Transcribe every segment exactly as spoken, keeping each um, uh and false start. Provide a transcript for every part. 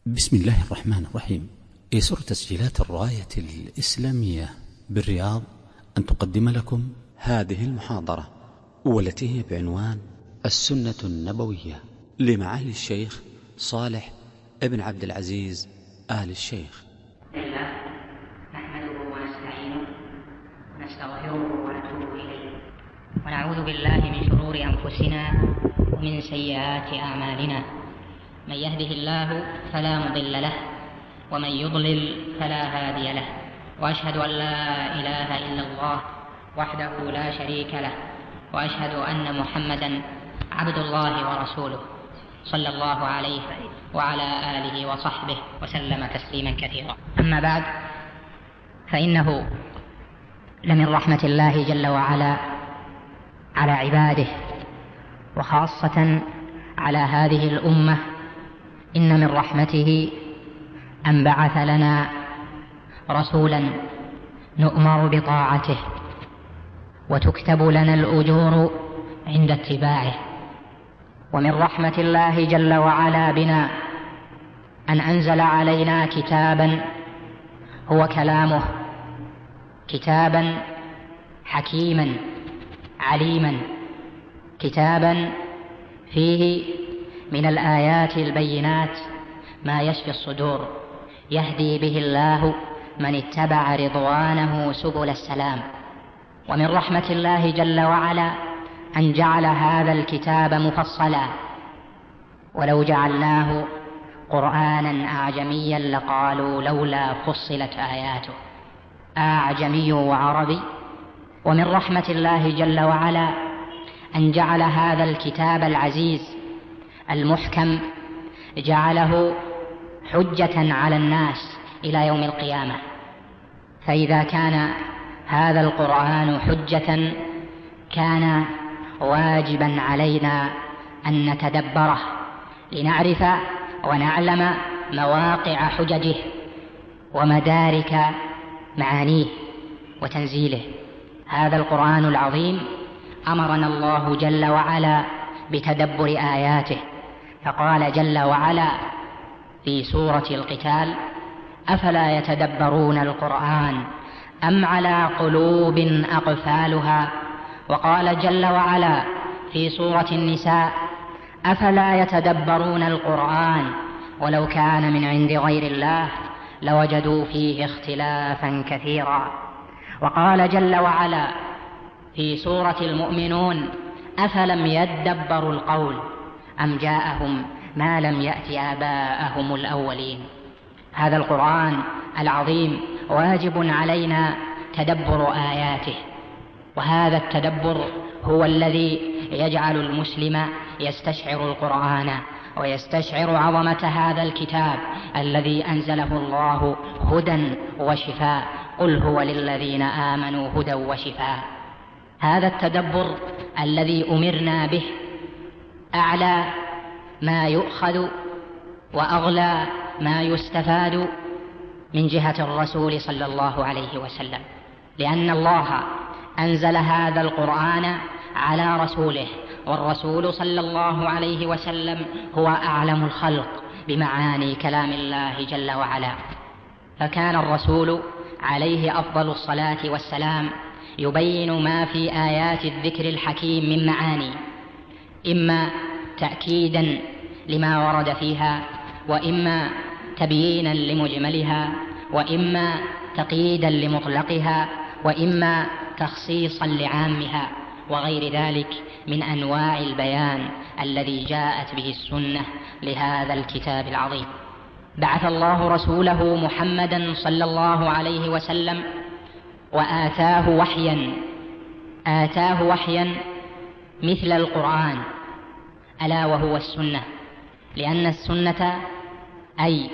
بسم الله الرحمن الرحيم. يسر تسجيلات الراية الإسلامية بالرياض أن تقدم لكم هذه المحاضرة، والتي هي بعنوان السنة النبوية لمعالي الشيخ صالح ابن عبد العزيز آل الشيخ. الله نحمده ونستعينه ونستغفره ونتوب إليه، ونعوذ بالله من شرور أنفسنا ومن سيئات أعمالنا. من يهده الله فلا مضل له، ومن يضلل فلا هادي له، وأشهد أن لا إله إلا الله وحده لا شريك له، وأشهد أن محمدا عبد الله ورسوله صلى الله عليه وعلى آله وصحبه وسلم تسليما كثيرا. أما بعد، فإنه لمن رحمة الله جل وعلا على عباده، وخاصة على هذه الأمة، إن من رحمته أن بعث لنا رسولا نؤمر بطاعته وتكتب لنا الأجور عند اتباعه. ومن رحمة الله جل وعلا بنا أن أنزل علينا كتابا هو كلامه، كتابا حكيما عليما، كتابا فيه من الآيات البينات ما يشفي الصدور، يهدي به الله من اتبع رضوانه سبل السلام. ومن رحمة الله جل وعلا أن جعل هذا الكتاب مفصلا، ولو جعلناه قرآنا أعجميا لقالوا لولا فصلت آياته، أعجمي وعربي. ومن رحمة الله جل وعلا أن جعل هذا الكتاب العزيز المحكم جعله حجة على الناس إلى يوم القيامة. فإذا كان هذا القرآن حجة، كان واجبا علينا أن نتدبره لنعرف ونعلم مواقع حججه ومدارك معانيه وتنزيله. هذا القرآن العظيم أمرنا الله جل وعلا بتدبر آياته، فقال جل وعلا في سورة القتال: أفلا يتدبرون القرآن أم على قلوب أقفالها. وقال جل وعلا في سورة النساء: أفلا يتدبرون القرآن ولو كان من عند غير الله لوجدوا فيه اختلافا كثيرا. وقال جل وعلا في سورة المؤمنون: أفلم يدبروا القول أم جاءهم ما لم يأت آباءهم الأولين. هذا القرآن العظيم واجب علينا تدبر آياته، وهذا التدبر هو الذي يجعل المسلم يستشعر القرآن ويستشعر عظمة هذا الكتاب الذي أنزله الله هدى وشفاء. قل هو للذين آمنوا هدى وشفاء. هذا التدبر الذي أمرنا به أعلى ما يؤخذ وأغلى ما يستفاد من جهة الرسول صلى الله عليه وسلم، لأن الله أنزل هذا القرآن على رسوله، والرسول صلى الله عليه وسلم هو أعلم الخلق بمعاني كلام الله جل وعلا. فكان الرسول عليه أفضل الصلاة والسلام يبين ما في آيات الذكر الحكيم من معاني، إما تأكيدا لما ورد فيها، وإما تبيينا لمجملها، وإما تقييدا لمطلقها، وإما تخصيصا لعامها، وغير ذلك من أنواع البيان الذي جاءت به السنة لهذا الكتاب العظيم. بعث الله رسوله محمدا صلى الله عليه وسلم وآتاه وحيا، آتاه وحيا مثل القرآن، ألا وهو السنة. لأن السنة أي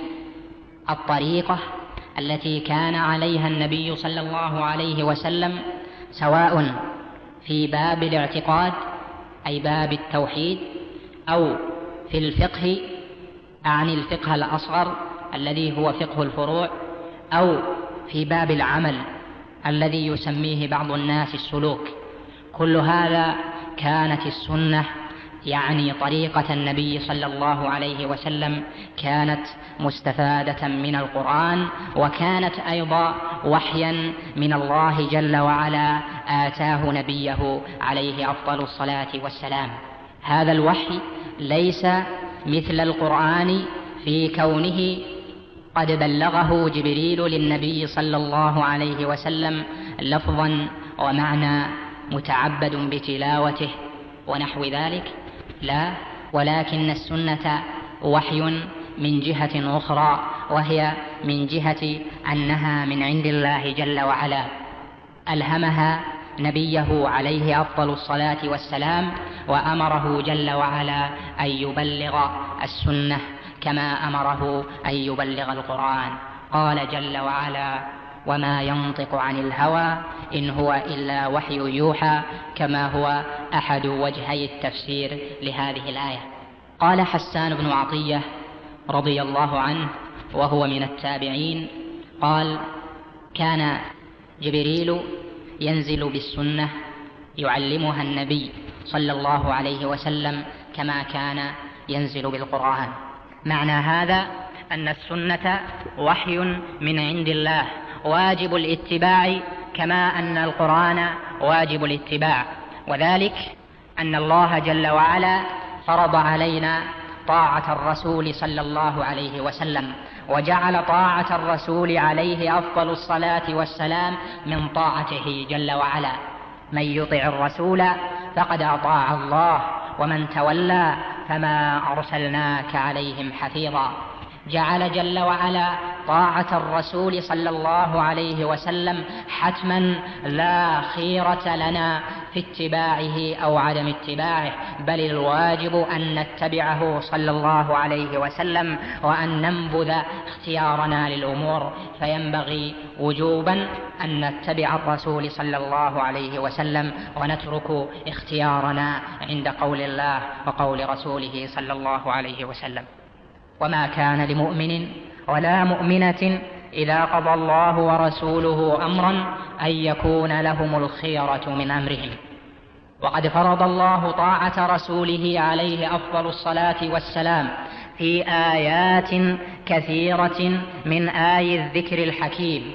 الطريقة التي كان عليها النبي صلى الله عليه وسلم، سواء في باب الاعتقاد أي باب التوحيد، أو في الفقه عن الفقه الأصغر الذي هو فقه الفروع، أو في باب العمل الذي يسميه بعض الناس السلوك. كل هذا كانت السنة يعني طريقة النبي صلى الله عليه وسلم كانت مستفادة من القرآن، وكانت أيضا وحيا من الله جل وعلا آتاه نبيه عليه أفضل الصلاة والسلام. هذا الوحي ليس مثل القرآن في كونه قد بلغه جبريل للنبي صلى الله عليه وسلم لفظا ومعنى متعبد بتلاوته ونحو ذلك، لا، ولكن السنة وحي من جهة أخرى، وهي من جهة أنها من عند الله جل وعلا، ألهمها نبيه عليه أفضل الصلاة والسلام، وأمره جل وعلا أن يبلغ السنة كما أمره أن يبلغ القرآن. قال جل وعلا: وما ينطق عن الهوى إن هو إلا وحي يوحى، كما هو أحد وجهي التفسير لهذه الآية. قال حسان بن عطية رضي الله عنه وهو من التابعين قال: كان جبريل ينزل بالسنة يعلمها النبي صلى الله عليه وسلم كما كان ينزل بالقرآن. معنى هذا أن السنة وحي من عند الله واجب الاتباع، كما أن القرآن واجب الاتباع، وذلك أن الله جل وعلا فرض علينا طاعة الرسول صلى الله عليه وسلم، وجعل طاعة الرسول عليه أفضل الصلاة والسلام من طاعته جل وعلا. من يطع الرسول فقد أطاع الله، ومن تولى فما أرسلناك عليهم حفيظا. جعل جل وعلا طاعة الرسول صلى الله عليه وسلم حتما لا خيرة لنا في اتباعه أو عدم اتباعه، بل الواجب أن نتبعه صلى الله عليه وسلم وأن ننبذ اختيارنا للأمور، فينبغي وجوبا أن نتبع الرسول صلى الله عليه وسلم ونترك اختيارنا عند قول الله وقول رسوله صلى الله عليه وسلم. وما كان لمؤمن ولا مؤمنة إذا قضى الله ورسوله أمرا أن يكون لهم الخيرة من أمرهم. وقد فرض الله طاعة رسوله عليه أفضل الصلاة والسلام في آيات كثيرة من آي الذكر الحكيم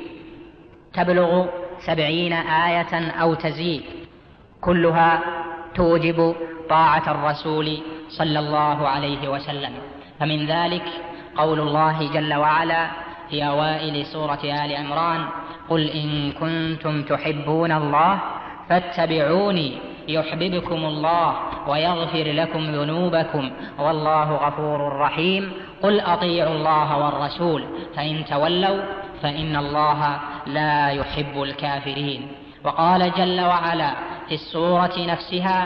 تبلغ سبعين آية أو تزيد، كلها توجب طاعة الرسول صلى الله عليه وسلم. فمن ذلك قول الله جل وعلا في أوائل سورة آل عمران: قل إن كنتم تحبون الله فاتبعوني يحببكم الله ويغفر لكم ذنوبكم والله غفور رحيم. قل أطيعوا الله والرسول فإن تولوا فإن الله لا يحب الكافرين. وقال جل وعلا في السورة نفسها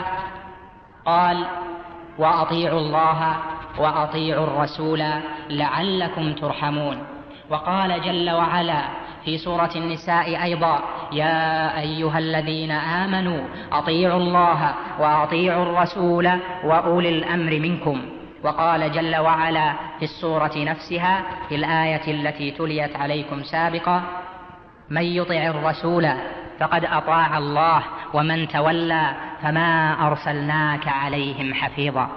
قال: وأطيعوا الله وأطيعوا الرسول لعلكم ترحمون. وقال جل وعلا في سورة النساء أيضا: يا أيها الذين آمنوا أطيعوا الله وأطيعوا الرسول وأولي الأمر منكم. وقال جل وعلا في السورة نفسها في الآية التي تليت عليكم سابقا: من يطع الرسول فقد أطاع الله ومن تولى فما أرسلناك عليهم حفيظا.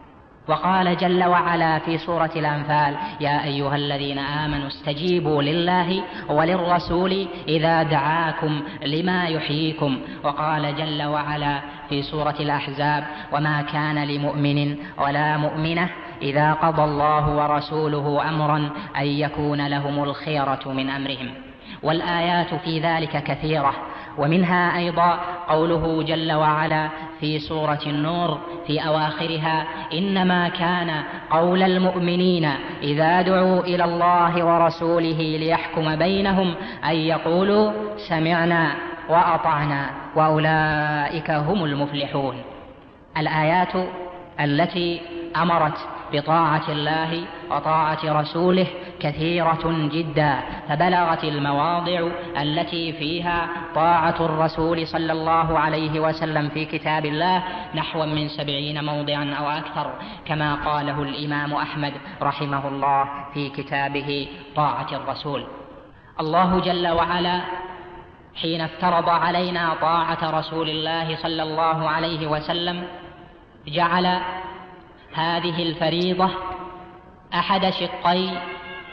وقال جل وعلا في سورة الأنفال: يا أيها الذين آمنوا استجيبوا لله وللرسول إذا دعاكم لما يحييكم. وقال جل وعلا في سورة الأحزاب: وما كان لمؤمن ولا مؤمنة إذا قضى الله ورسوله أمرا أن يكون لهم الخيرة من أمرهم. والآيات في ذلك كثيرة، ومنها أيضا قوله جل وعلا في سورة النور في أواخرها: إنما كان قول المؤمنين إذا دعوا إلى الله ورسوله ليحكم بينهم أن يقولوا سمعنا وأطعنا وأولئك هم المفلحون. الآيات التي أمرت بطاعة الله وطاعة رسوله كثيرة جدا، فبلغت المواضع التي فيها طاعة الرسول صلى الله عليه وسلم في كتاب الله نحو من سبعين موضعا أو أكثر، كما قاله الإمام أحمد رحمه الله في كتابه طاعة الرسول. الله جل وعلا حين افترض علينا طاعة رسول الله صلى الله عليه وسلم جعل هذه الفريضة أحد شقي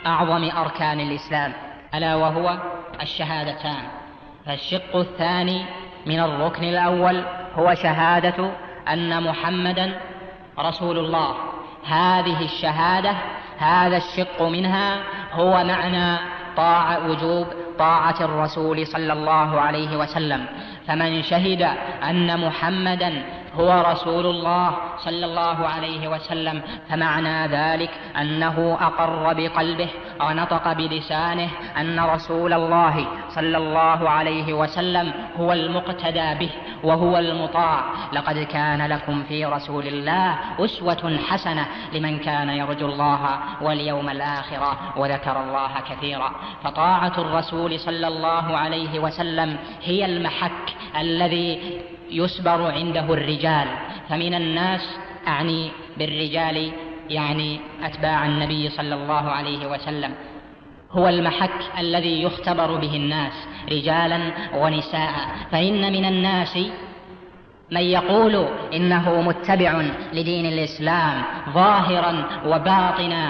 أعظم أركان الإسلام، ألا وهو الشهادتان. فالشق الثاني من الركن الأول هو شهادة أن محمدا رسول الله. هذه الشهادة، هذا الشق منها هو معنى طاعة وجوب طاعة الرسول صلى الله عليه وسلم. فمن شهد أن محمدا هو رسول الله صلى الله عليه وسلم فمعنى ذلك أنه أقر بقلبه ونطق بلسانه أن رسول الله صلى الله عليه وسلم هو المقتدى به وهو المطاع. لقد كان لكم في رسول الله أسوة حسنة لمن كان يرجو الله واليوم الآخر وذكر الله كثيرا. فطاعة الرسول صلى الله عليه وسلم هي المحك الذي يسبر عنده الرجال. فمن الناس، أعني بالرجال يعني أتباع النبي صلى الله عليه وسلم، هو المحك الذي يختبر به الناس رجالا ونساء. فإن من الناس من يقول إنه متبع لدين الإسلام ظاهرا وباطنا،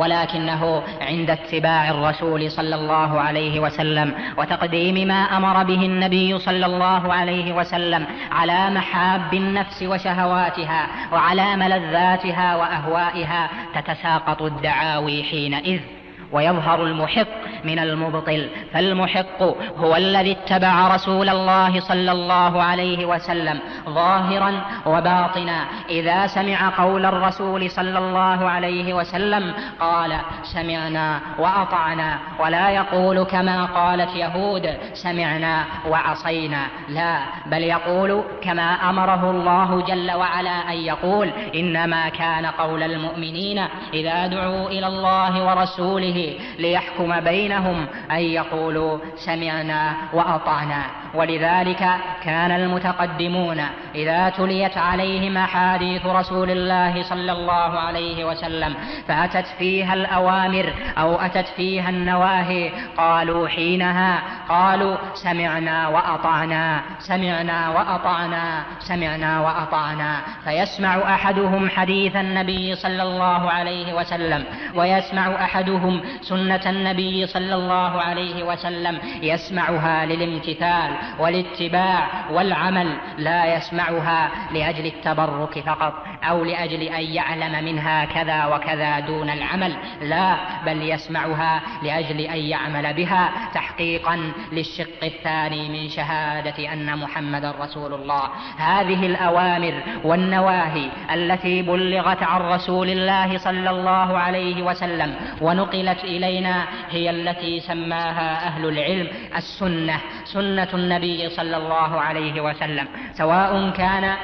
ولكنه عند اتباع الرسول صلى الله عليه وسلم وتقديم ما أمر به النبي صلى الله عليه وسلم على محاب النفس وشهواتها وعلى ملذاتها وأهوائها تتساقط الدعاوي حينئذ ويظهر المحق من المبطل. فالمحق هو الذي اتبع رسول الله صلى الله عليه وسلم ظاهرا وباطنا. إذا سمع قول الرسول صلى الله عليه وسلم قال سمعنا وأطعنا، ولا يقول كما قالت يهود سمعنا وعصينا، لا، بل يقول كما أمره الله جل وعلا أن يقول: إنما كان قول المؤمنين إذا دعوا إلى الله ورسوله ليحكم بينهم أن يقولوا سمعنا وأطعنا. ولذلك كان المتقدمون إذا تليت عليهم أحاديث رسول الله صلى الله عليه وسلم فأتت فيها الأوامر أو أتت فيها النواهي قالوا حينها قالوا سمعنا وأطعنا سمعنا وأطعنا سمعنا وأطعنا. فيسمع أحدهم حديث النبي صلى الله عليه وسلم ويسمع أحدهم سنة النبي صلى الله عليه وسلم، يسمعها للامتثال والاتباع والعمل، لا يسمعها لأجل التبرك فقط أو لأجل أن يعلم منها كذا وكذا دون العمل، لا، بل يسمعها لأجل أن يعمل بها تحقيقا للشق الثاني من شهادة أن محمد رسول الله. هذه الأوامر والنواهي التي بلغت عن رسول الله صلى الله عليه وسلم ونقلت إلينا هي التي سماها أهل العلم السنة، سنة النبي صلى الله عليه وسلم، سواء كان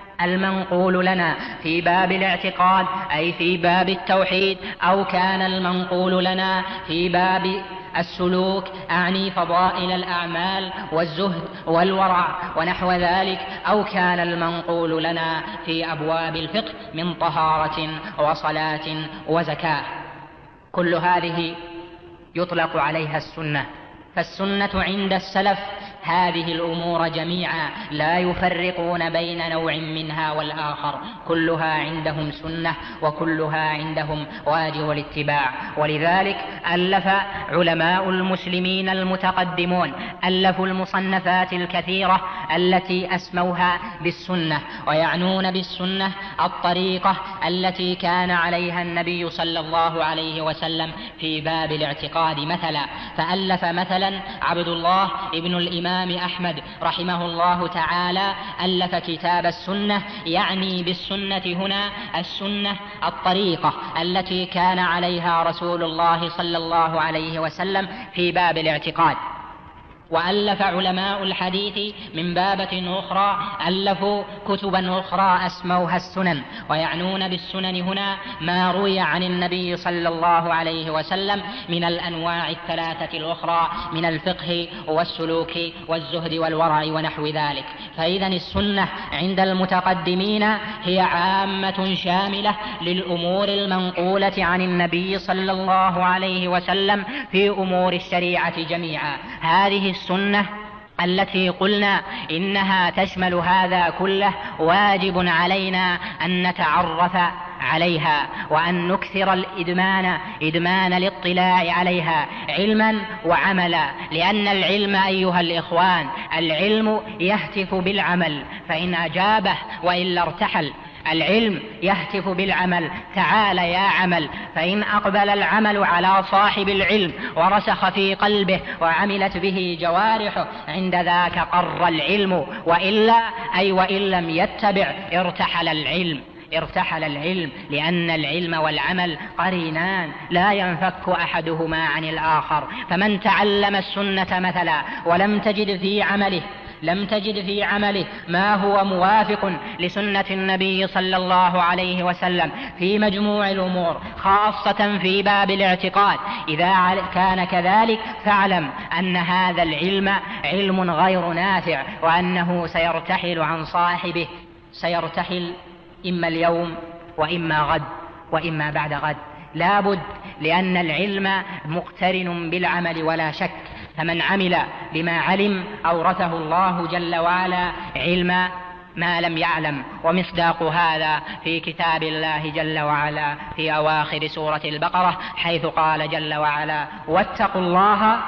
المنقول لنا في باب الاعتقاد أي في باب التوحيد، أو كان المنقول لنا في باب السلوك أعني فضائل الأعمال والزهد والورع ونحو ذلك، أو كان المنقول لنا في أبواب الفقه من طهارة وصلاة وزكاة. كل هذه يطلق عليها السنة. فالسنة عند السلف هذه الأمور جميعا لا يفرقون بين نوع منها والآخر، كلها عندهم سنة وكلها عندهم واجب الاتباع. ولذلك ألف علماء المسلمين المتقدمون ألفوا المصنفات الكثيرة التي أسموها بالسنة، ويعنون بالسنة الطريقة التي كان عليها النبي صلى الله عليه وسلم في باب الاعتقاد مثلا. فألف مثلا عبد الله ابن الإمام أحمد رحمه الله تعالى ألف كتاب السنة، يعني بالسنة هنا السنة الطريقة التي كان عليها رسول الله صلى الله عليه وسلم في باب الاعتقاد. وألف علماء الحديث من بابة أخرى ألفوا كتبا أخرى أسموها السنن، ويعنون بالسنن هنا ما روي عن النبي صلى الله عليه وسلم من الأنواع الثلاثة الأخرى من الفقه والسلوك والزهد والورع ونحو ذلك. فإذن السنة عند المتقدمين هي عامة شاملة للأمور المنقولة عن النبي صلى الله عليه وسلم في أمور الشريعة جميعا. هذه السنة التي قلنا إنها تشمل هذا كله واجب علينا أن نتعرف عليها، وأن نكثر الإدمان إدمان الاطلاع عليها علما وعملا، لأن العلم أيها الإخوان العلم يهتف بالعمل فإن أجابه وإلا ارتحل. العلم يهتف بالعمل تعال يا عمل، فإن أقبل العمل على صاحب العلم ورسخ في قلبه وعملت به جوارحه عند ذاك قر العلم، وإلا أي وإن لم يتبع ارتحل العلم ارتحل العلم لأن العلم والعمل قرينان لا ينفك أحدهما عن الآخر. فمن تعلم السنة مثلا ولم تجد في عمله لم تجد في عمله ما هو موافق لسنة النبي صلى الله عليه وسلم في مجموع الأمور خاصة في باب الاعتقاد، إذا كان كذلك فاعلم أن هذا العلم علم غير نافع، وأنه سيرتحل عن صاحبه، سيرتحل إما اليوم وإما غد وإما بعد غد، لا بد، لأن العلم مقترن بالعمل ولا شك. فمن عمل بما علم أورثه الله جل وعلا علم ما لم يعلم، ومصداق هذا في كتاب الله جل وعلا في أواخر سورة البقرة، حيث قال جل وعلا واتقوا الله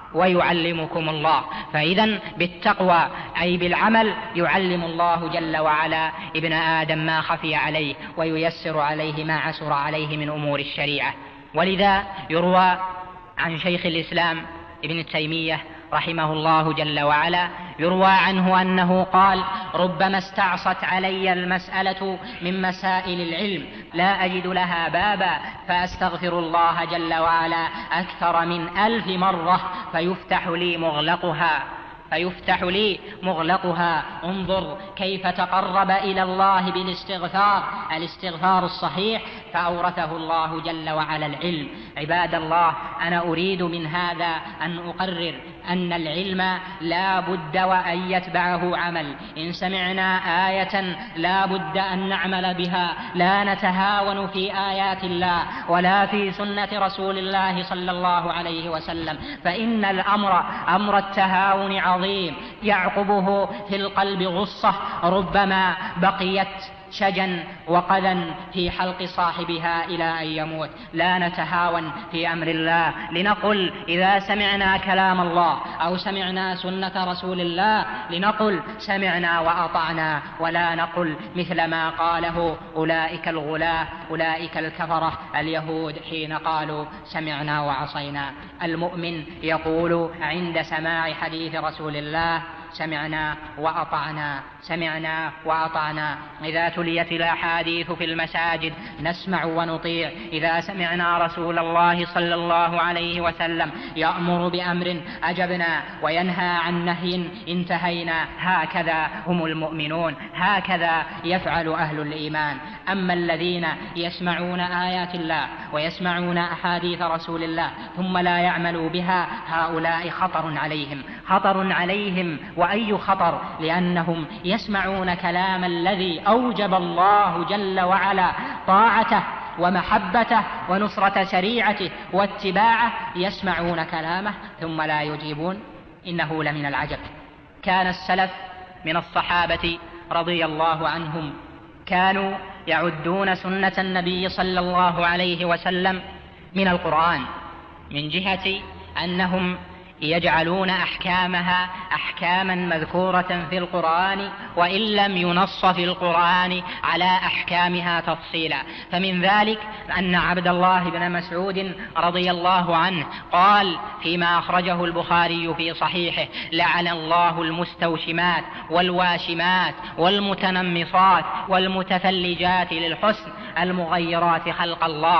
ويعلمكم الله. فإذا بالتقوى أي بالعمل يعلم الله جل وعلا ابن آدم ما خفي عليه وييسر عليه ما عسر عليه من أمور الشريعة. ولذا يروى عن شيخ الإسلام ابن تيمية رحمه الله جل وعلا، يروى عنه أنه قال ربما استعصت علي المسألة من مسائل العلم لا أجد لها بابا فأستغفر الله جل وعلا أكثر من ألف مرة فيفتح لي مغلقها فيفتح لي مغلقها. انظر كيف تقرب إلى الله بالاستغفار، الاستغفار الصحيح، فأورثه الله جل وعلا العلم. عباد الله، أنا أريد من هذا أن أقرر أن العلم لا بد وأن يتبعه عمل. إن سمعنا آية لا بد أن نعمل بها، لا نتهاون في آيات الله ولا في سنة رسول الله صلى الله عليه وسلم، فإن الأمر أمر التهاون عظيم يعقبه في القلب غصة ربما بقيت شجا وقذا في حلق صاحبها إلى أن يموت. لا نتهاون في أمر الله، لنقل إذا سمعنا كلام الله أو سمعنا سنة رسول الله لنقل سمعنا وأطعنا، ولا نقل مثل ما قاله أولئك الغلاة أولئك الكفرة اليهود حين قالوا سمعنا وعصينا. المؤمن يقول عند سماع حديث رسول الله سمعنا وأطعنا سمعنا وأطعنا. إذا تليت الأحاديث في المساجد نسمع ونطيع. إذا سمعنا رسول الله صلى الله عليه وسلم يأمر بأمر أجبنا وينهى عن نهي انتهينا. هكذا هم المؤمنون، هكذا يفعل أهل الإيمان. أما الذين يسمعون آيات الله ويسمعون أحاديث رسول الله ثم لا يعملوا بها، هؤلاء خطر عليهم خطر عليهم وأي خطر، لأنهم يسمعون كلام الذي أوجب الله جل وعلا طاعته ومحبته ونصرة شريعته واتباعه، يسمعون كلامه ثم لا يجيبون. إنه لمن العجب. كان السلف من الصحابة رضي الله عنهم كانوا يعدون سنة النبي صلى الله عليه وسلم من القرآن، من جهة أنهم يجعلون أحكامها أحكاما مذكورة في القرآن وإن لم ينص في القرآن على أحكامها تفصيلا. فمن ذلك أن عبد الله بن مسعود رضي الله عنه قال فيما أخرجه البخاري في صحيحه: لعن الله المستوشمات والواشمات والمتنمصات والمتفلجات للحسن المغيرات خلق الله.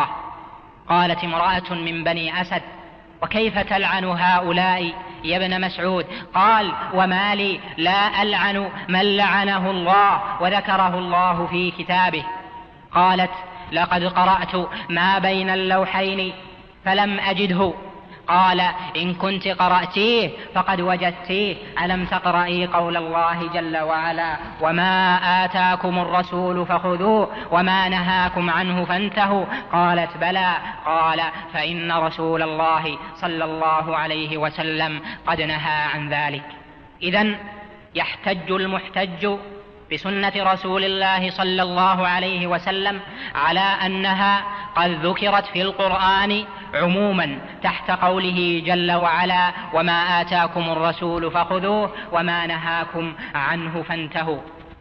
قالت امرأة من بني أسد: وكيف تلعن هؤلاء يا ابن مسعود؟ قال: وما لي لا ألعن من لعنه الله وذكره الله في كتابه. قالت: لقد قرأت ما بين اللوحين فلم أجده. قال: إن كنت قرأتيه فقد وجدتيه. ألم تقرأي قول الله جل وعلا: وما آتاكم الرسول فخذوه وما نهاكم عنه فانتهوا؟ قالت: بلى. قال: فإن رسول الله صلى الله عليه وسلم قد نهى عن ذلك. إذن يحتج المحتج بسنة رسول الله صلى الله عليه وسلم على أنها قد ذكرت في القرآن عموما تحت قوله جل وعلا: وما آتاكم الرسول فخذوه وما نهاكم عنه فانتهوا.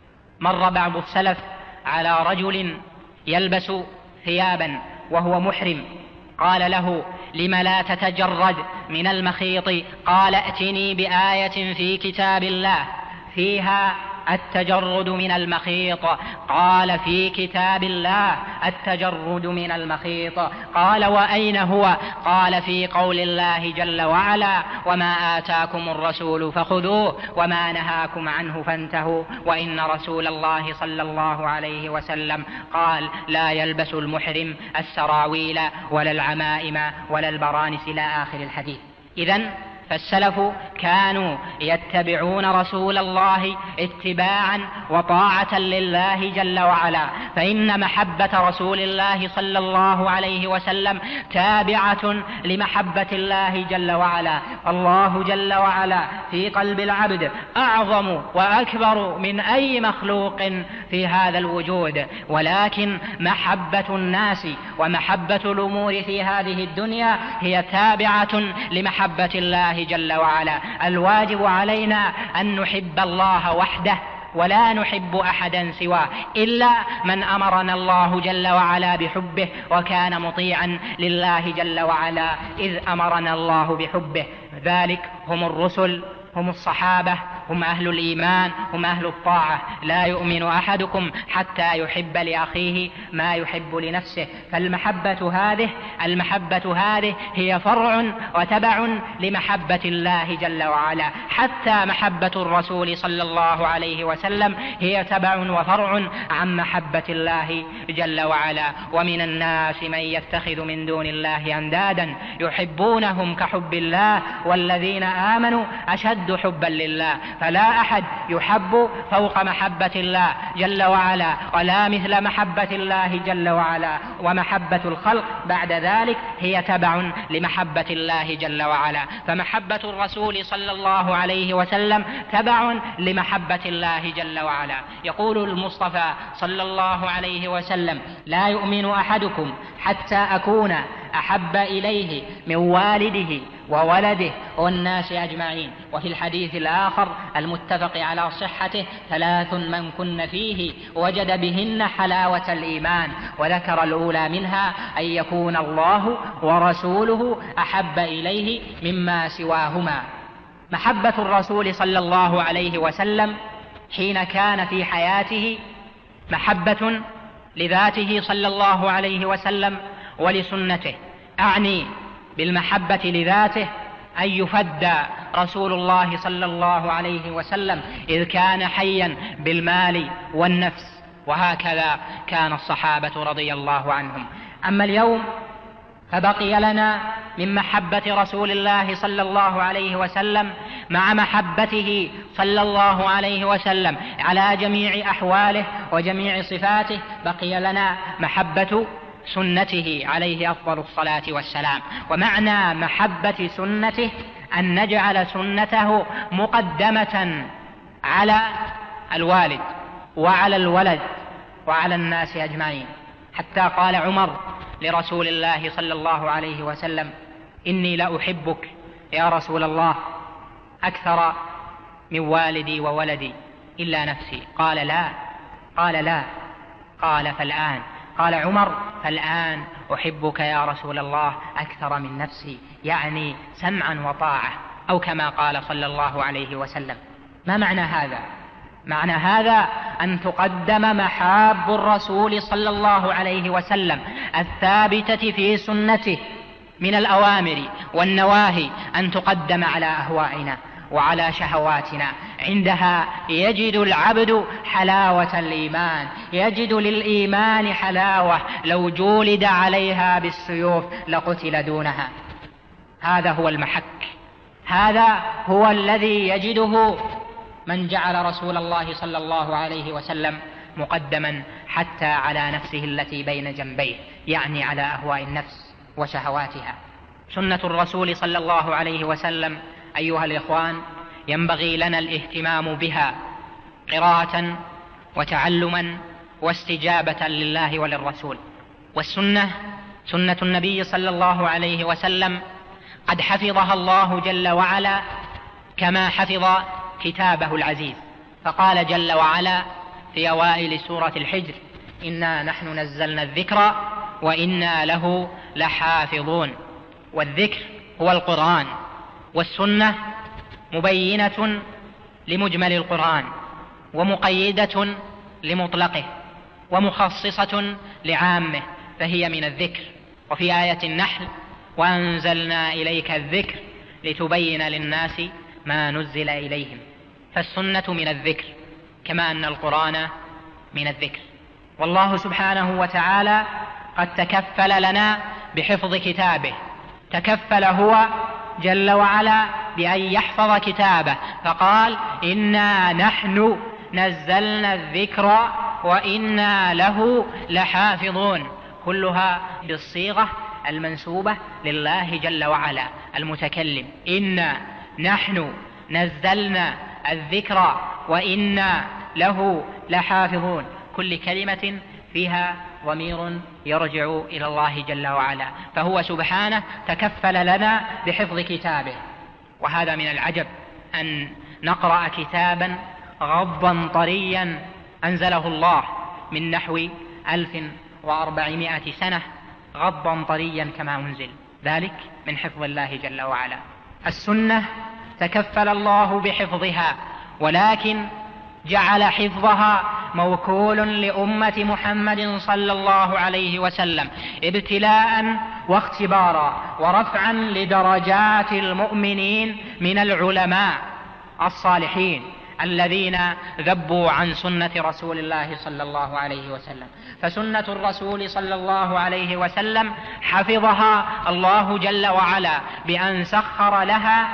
مر بعض السلف على رجل يلبس ثيابا وهو محرم، قال له: لم لا تتجرد من المخيط؟ قال: ائتني بآية في كتاب الله فيها التجرد من المخيط. قال: في كتاب الله التجرد من المخيط. قال: وأين هو؟ قال: في قول الله جل وعلا: وما آتاكم الرسول فخذوه وما نهاكم عنه فانتهوا. وإن رسول الله صلى الله عليه وسلم قال: لا يلبس المحرم السراويل ولا العمائم ولا البرانس إلى آخر الحديث. إذن فالسلف كانوا يتبعون رسول الله اتباعا وطاعة لله جل وعلا، فإن محبة رسول الله صلى الله عليه وسلم تابعة لمحبة الله جل وعلا. الله جل وعلا في قلب العبد أعظم وأكبر من أي مخلوق في هذا الوجود، ولكن محبة الناس ومحبة الأمور في هذه الدنيا هي تابعة لمحبة الله جل وعلا. الواجب علينا أن نحب الله وحده ولا نحب أحدا سواه إلا من أمرنا الله جل وعلا بحبه وكان مطيعا لله جل وعلا إذ أمرنا الله بحبه. ذلك هم الرسل، هم الصحابة، هم أهل الإيمان، هم أهل الطاعة. لا يؤمن أحدكم حتى يحب لأخيه ما يحب لنفسه. فالمحبة هذه المحبة هذه هي فرع وتبع لمحبة الله جل وعلا. حتى محبة الرسول صلى الله عليه وسلم هي تبع وفرع عن محبة الله جل وعلا. ومن الناس من يتخذ من دون الله أندادا يحبونهم كحب الله والذين آمنوا أشد حبا لله. فلا أحد يحب فوق محبة الله جل وعلا ولا مثل محبة الله جل وعلا. ومحبة الخلق بعد ذلك هي تبع لمحبة الله جل وعلا. فمحبة الرسول صلى الله عليه وسلم تبع لمحبة الله جل وعلا. يقول المصطفى صلى الله عليه وسلم: لا يؤمن أحدكم حتى أكون أحب إليه من والده وولده والناس أجمعين. وفي الحديث الآخر المتفق على صحته: ثلاث من كن فيه وجد بهن حلاوة الإيمان. وذكر الأولى منها أن يكون الله ورسوله أحب إليه مما سواهما. محبة الرسول صلى الله عليه وسلم حين كان في حياته محبة لذاته صلى الله عليه وسلم ولسنته. أعني بالمحبة لذاته أن يفدى رسول الله صلى الله عليه وسلم إذ كان حيا بالمال والنفس، وهكذا كان الصحابة رضي الله عنهم. أما اليوم فبقي لنا من محبة رسول الله صلى الله عليه وسلم مع محبته صلى الله عليه وسلم على جميع أحواله وجميع صفاته بقي لنا محبة سنته عليه أفضل الصلاة والسلام. ومعنى محبة سنته أن نجعل سنته مقدمة على الوالد وعلى الولد وعلى الناس أجمعين. حتى قال عمر لرسول الله صلى الله عليه وسلم: إني لأحبك يا رسول الله أكثر من والدي وولدي إلا نفسي. قال: لا. قال: لا. قال: فالآن. قال عمر: فالآن أحبك يا رسول الله أكثر من نفسي، يعني سمعا وطاعة، أو كما قال صلى الله عليه وسلم. ما معنى هذا؟ معنى هذا أن تقدم محاب الرسول صلى الله عليه وسلم الثابتة في سنته من الأوامر والنواهي أن تقدم على أهوائنا وعلى شهواتنا. عندها يجد العبد حلاوة الإيمان، يجد للإيمان حلاوة لو جولد عليها بالسيوف لقتل دونها. هذا هو المحك، هذا هو الذي يجده من جعل رسول الله صلى الله عليه وسلم مقدما حتى على نفسه التي بين جنبيه، يعني على أهواء النفس وشهواتها. سنة الرسول صلى الله عليه وسلم أيها الإخوان ينبغي لنا الاهتمام بها قراءة وتعلما واستجابة لله وللرسول. والسنة سنة النبي صلى الله عليه وسلم قد حفظها الله جل وعلا كما حفظ كتابه العزيز، فقال جل وعلا في أوائل سورة الحجر: إنا نحن نزلنا الذكر وإنا له لحافظون. والذكر هو القرآن، والسنة مبينة لمجمل القرآن ومقيدة لمطلقه ومخصصة لعامه، فهي من الذكر. وفي آية النحل: وأنزلنا إليك الذكر لتبين للناس ما نزل إليهم. فالسنة من الذكر كما أن القرآن من الذكر. والله سبحانه وتعالى قد تكفل لنا بحفظ كتابه، تكفل هو جل وعلا بأن يحفظ كتابه، فقال: إنا نحن نزلنا الذكر وإنا له لحافظون، كلها بالصيغة المنسوبة لله جل وعلا المتكلم. إنا نحن نزلنا الذكر وإنا له لحافظون، كل كلمة فيها ضمير يرجع إلى الله جل وعلا، فهو سبحانه تكفل لنا بحفظ كتابه. وهذا من العجب أن نقرأ كتابا غضا طريا أنزله الله من نحو ألف وأربعمائة سنة، غضا طريا كما أنزل، ذلك من حفظ الله جل وعلا. السنة تكفل الله بحفظها، ولكن جعل حفظها موكول لأمة محمد صلى الله عليه وسلم ابتلاء واختبارا ورفعا لدرجات المؤمنين من العلماء الصالحين الذين ذبوا عن سنة رسول الله صلى الله عليه وسلم. فسنة الرسول صلى الله عليه وسلم حفظها الله جل وعلا بأن سخر لها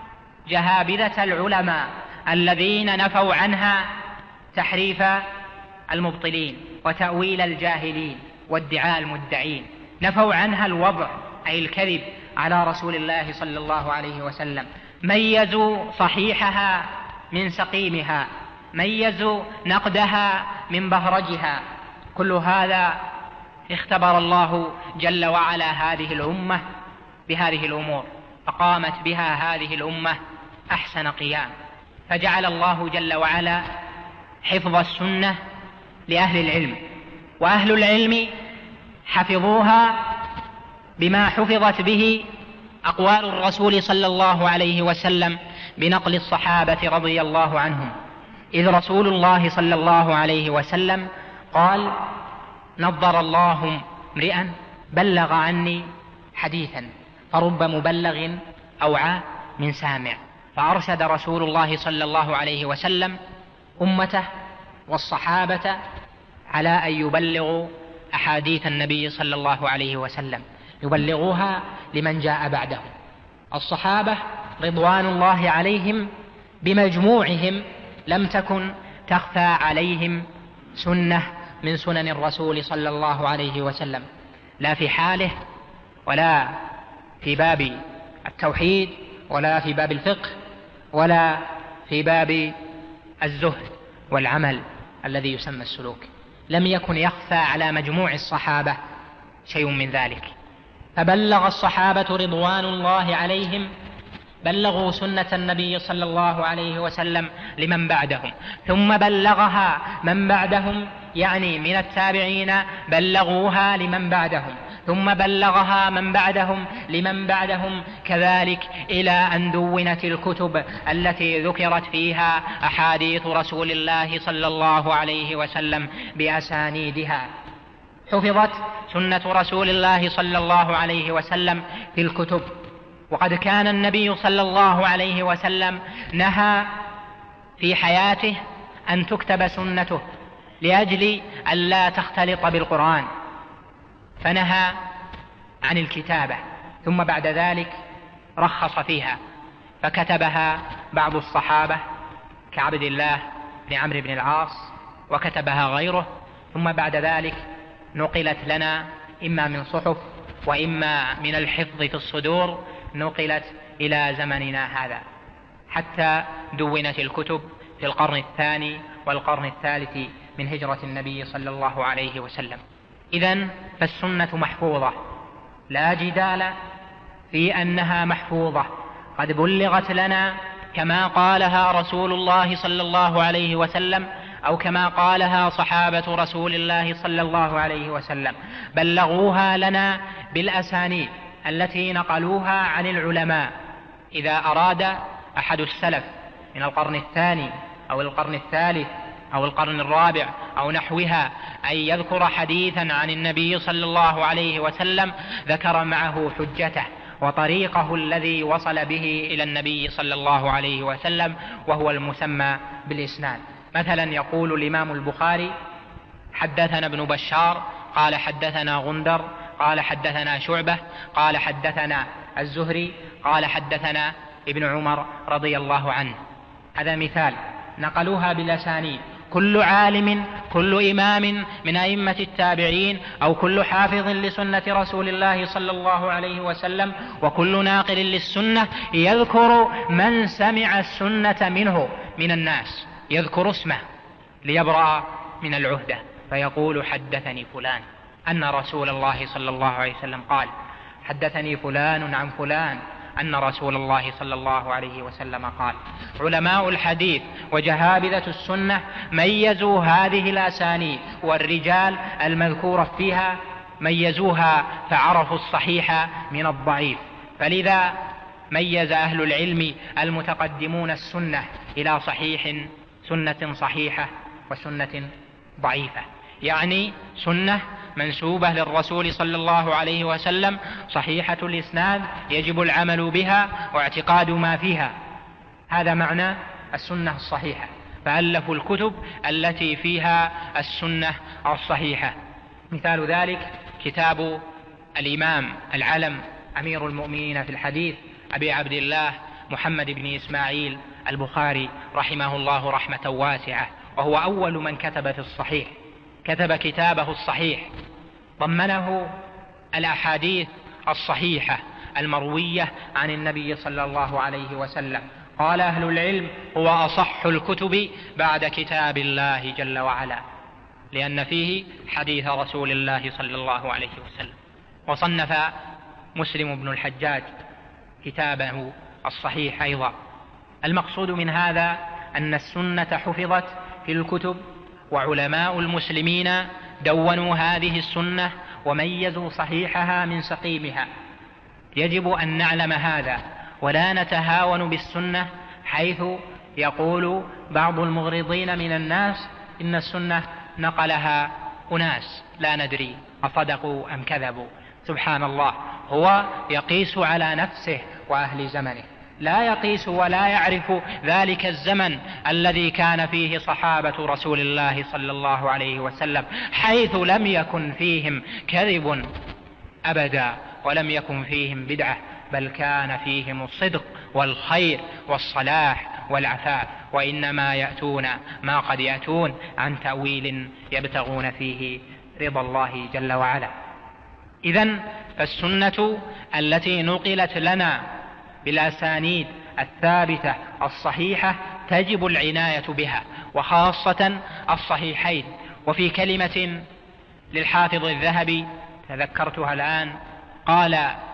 جهابذة العلماء الذين نفوا عنها تحريف المبطلين وتأويل الجاهلين وادعاء المدعين، نفوا عنها الوضع أي الكذب على رسول الله صلى الله عليه وسلم، ميزوا صحيحها من سقيمها، ميزوا نقدها من بهرجها. كل هذا اختبر الله جل وعلا هذه الأمة بهذه الأمور، فقامت بها هذه الأمة أحسن قيام. فجعل الله جل وعلا حفظ السنة لأهل العلم، وأهل العلم حفظوها بما حفظت به أقوال الرسول صلى الله عليه وسلم بنقل الصحابة رضي الله عنهم. إذ رسول الله صلى الله عليه وسلم قال: نضر الله امرئا بلغ عني حديثا فرب مبلغ أوعى من سامع. فأرشد رسول الله صلى الله عليه وسلم أمته والصحابة على أن يبلغوا أحاديث النبي صلى الله عليه وسلم، يبلغوها لمن جاء بعدهم. الصحابة رضوان الله عليهم بمجموعهم لم تكن تخفى عليهم سنة من سنن الرسول صلى الله عليه وسلم، لا في حاله ولا في باب التوحيد ولا في باب الفقه ولا في باب الزهد والعمل الذي يسمى السلوك. لم يكن يخفى على مجموع الصحابة شيء من ذلك. فبلغ الصحابة رضوان الله عليهم، بلغوا سنة النبي صلى الله عليه وسلم لمن بعدهم، ثم بلغها من بعدهم، يعني من التابعين بلغوها لمن بعدهم، ثم بلغها من بعدهم لمن بعدهم كذلك، إلى أن دونت الكتب التي ذكرت فيها أحاديث رسول الله صلى الله عليه وسلم بأسانيدها. حفظت سنة رسول الله صلى الله عليه وسلم في الكتب. وقد كان النبي صلى الله عليه وسلم نهى في حياته أن تكتب سنته لأجل أن لا تختلط بالقرآن، فنهى عن الكتابة، ثم بعد ذلك رخص فيها فكتبها بعض الصحابة كعبد الله بن عمرو بن العاص، وكتبها غيره، ثم بعد ذلك نقلت لنا إما من صحف وإما من الحفظ في الصدور، نقلت إلى زمننا هذا حتى دونت الكتب في القرن الثاني والقرن الثالث من هجرة النبي صلى الله عليه وسلم. إذن فالسنة محفوظة، لا جدال في أنها محفوظة، قد بلغت لنا كما قالها رسول الله صلى الله عليه وسلم أو كما قالها صحابة رسول الله صلى الله عليه وسلم، بلغوها لنا بالأسانيد التي نقلوها عن العلماء. إذا أراد أحد السلف من القرن الثاني أو القرن الثالث أو القرن الرابع أو نحوها أن يذكر حديثا عن النبي صلى الله عليه وسلم ذكر معه حجته وطريقه الذي وصل به إلى النبي صلى الله عليه وسلم، وهو المسمى بالإسناد. مثلا يقول الإمام البخاري: حدثنا ابن بشار قال حدثنا غندر قال حدثنا شعبة قال حدثنا الزهري قال حدثنا ابن عمر رضي الله عنه. هذا مثال نقلوها بالأسانيد. كل عالم، كل إمام من أئمة التابعين أو كل حافظ لسنة رسول الله صلى الله عليه وسلم وكل ناقل للسنة يذكر من سمع السنة منه من الناس، يذكر اسمه ليبرأ من العهدة، فيقول: حدثني فلان أن رسول الله صلى الله عليه وسلم قال، حدثني فلان عن فلان أن رسول الله صلى الله عليه وسلم قال. علماء الحديث وجهابذة السنة ميزوا هذه الأسانيد والرجال المذكورة فيها، ميزوها فعرفوا الصحيح من الضعيف. فلذا ميز أهل العلم المتقدمون السنة إلى صحيح، سنة صحيحة وسنة ضعيفة، يعني سنة منسوبة للرسول صلى الله عليه وسلم صحيحة الإسناد يجب العمل بها واعتقاد ما فيها، هذا معنى السنة الصحيحة. فألفوا الكتب التي فيها السنة الصحيحة. مثال ذلك كتاب الإمام العلم أمير المؤمنين في الحديث أبي عبد الله محمد بن إسماعيل البخاري رحمه الله رحمة واسعة، وهو أول من كتب في الصحيح، كتب كتابه الصحيح ضمنه الأحاديث الصحيحة المروية عن النبي صلى الله عليه وسلم. قال أهل العلم: هو أصح الكتب بعد كتاب الله جل وعلا، لأن فيه حديث رسول الله صلى الله عليه وسلم. وصنف مسلم بن الحجاج كتابه الصحيح أيضا. المقصود من هذا أن السنة حفظت في الكتب، وعلماء المسلمين دونوا هذه السنة وميزوا صحيحها من سقيمها. يجب أن نعلم هذا ولا نتهاون بالسنة، حيث يقول بعض المغرضين من الناس إن السنة نقلها أناس لا ندري أصدقوا أم كذبوا. سبحان الله، هو يقيس على نفسه وأهل زمنه، لا يقيس ولا يعرف ذلك الزمن الذي كان فيه صحابة رسول الله صلى الله عليه وسلم، حيث لم يكن فيهم كذب أبدا ولم يكن فيهم بدعة، بل كان فيهم الصدق والخير والصلاح والعفاف، وإنما يأتون ما قد يأتون عن تأويل يبتغون فيه رضا الله جل وعلا. إذن فالسنة التي نقلت لنا بالأسانيد الثابتة الصحيحة تجب العناية بها، وخاصة الصحيحين. وفي كلمة للحافظ الذهبي تذكرتها الآن، قال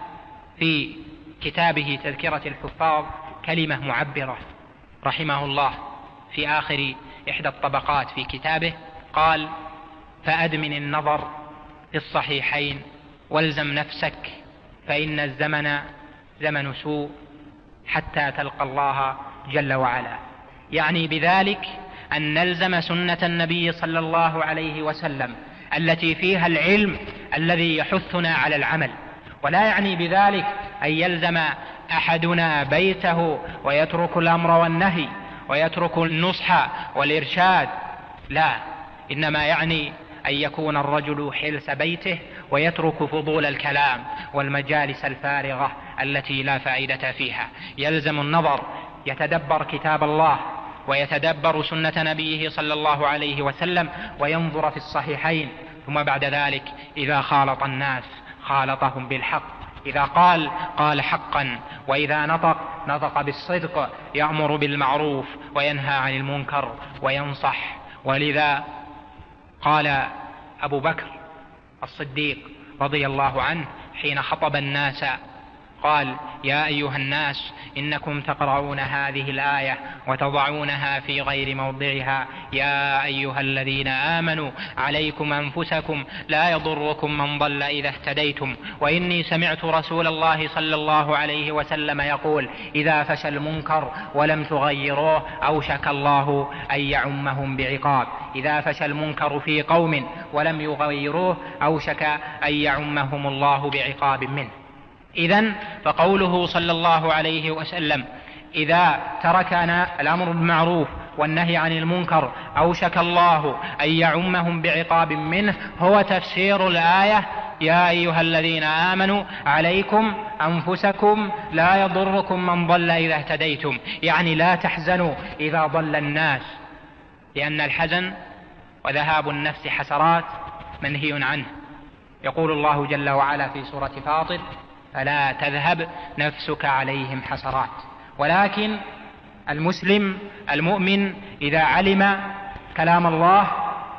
في كتابه تذكرة الحفاظ كلمة معبرة رحمه الله في آخر إحدى الطبقات في كتابه، قال: فأدمن النظر في الصحيحين والزم نفسك، فإن الزمن زمن سوء حتى تلقى الله جل وعلا. يعني بذلك أن نلزم سنة النبي صلى الله عليه وسلم التي فيها العلم الذي يحثنا على العمل، ولا يعني بذلك أن يلزم أحدنا بيته ويترك الأمر والنهي ويترك النصح والإرشاد، لا، إنما يعني أن يكون الرجل حلس بيته ويترك فضول الكلام والمجالس الفارغة التي لا فائدة فيها. يلزم النظر، يتدبر كتاب الله ويتدبر سنة نبيه صلى الله عليه وسلم وينظر في الصحيحين، ثم بعد ذلك إذا خالط الناس خالطهم بالحق، إذا قال قال حقا، وإذا نطق نطق بالصدق، يأمر بالمعروف وينهى عن المنكر وينصح. ولذا قال أبو بكر الصديق رضي الله عنه حين خطب الناس قال: يا أيها الناس إنكم تقرؤون هذه الآية وتضعونها في غير موضعها، يا أيها الذين آمنوا عليكم أنفسكم لا يضركم من ضل إذا اهتديتم، وإني سمعت رسول الله صلى الله عليه وسلم يقول: إذا فشى المنكر ولم تغيروه أوشك الله أن يعمهم بعقاب. إذا فشى المنكر في قوم ولم يغيروه أوشك أن يعمهم الله بعقاب منه. إذن فقوله صلى الله عليه وسلم: إذا تركنا الأمر بالمعروف والنهي عن المنكر أوشك الله أن يعمهم بعقاب منه، هو تفسير الآية: يا أيها الذين آمنوا عليكم أنفسكم لا يضركم من ضل إذا اهتديتم، يعني لا تحزنوا إذا ضل الناس، لأن الحزن وذهاب النفس حسرات منهي عنه. يقول الله جل وعلا في سورة فاطر: فلا تذهب نفسك عليهم حسرات. ولكن المسلم المؤمن إذا علم كلام الله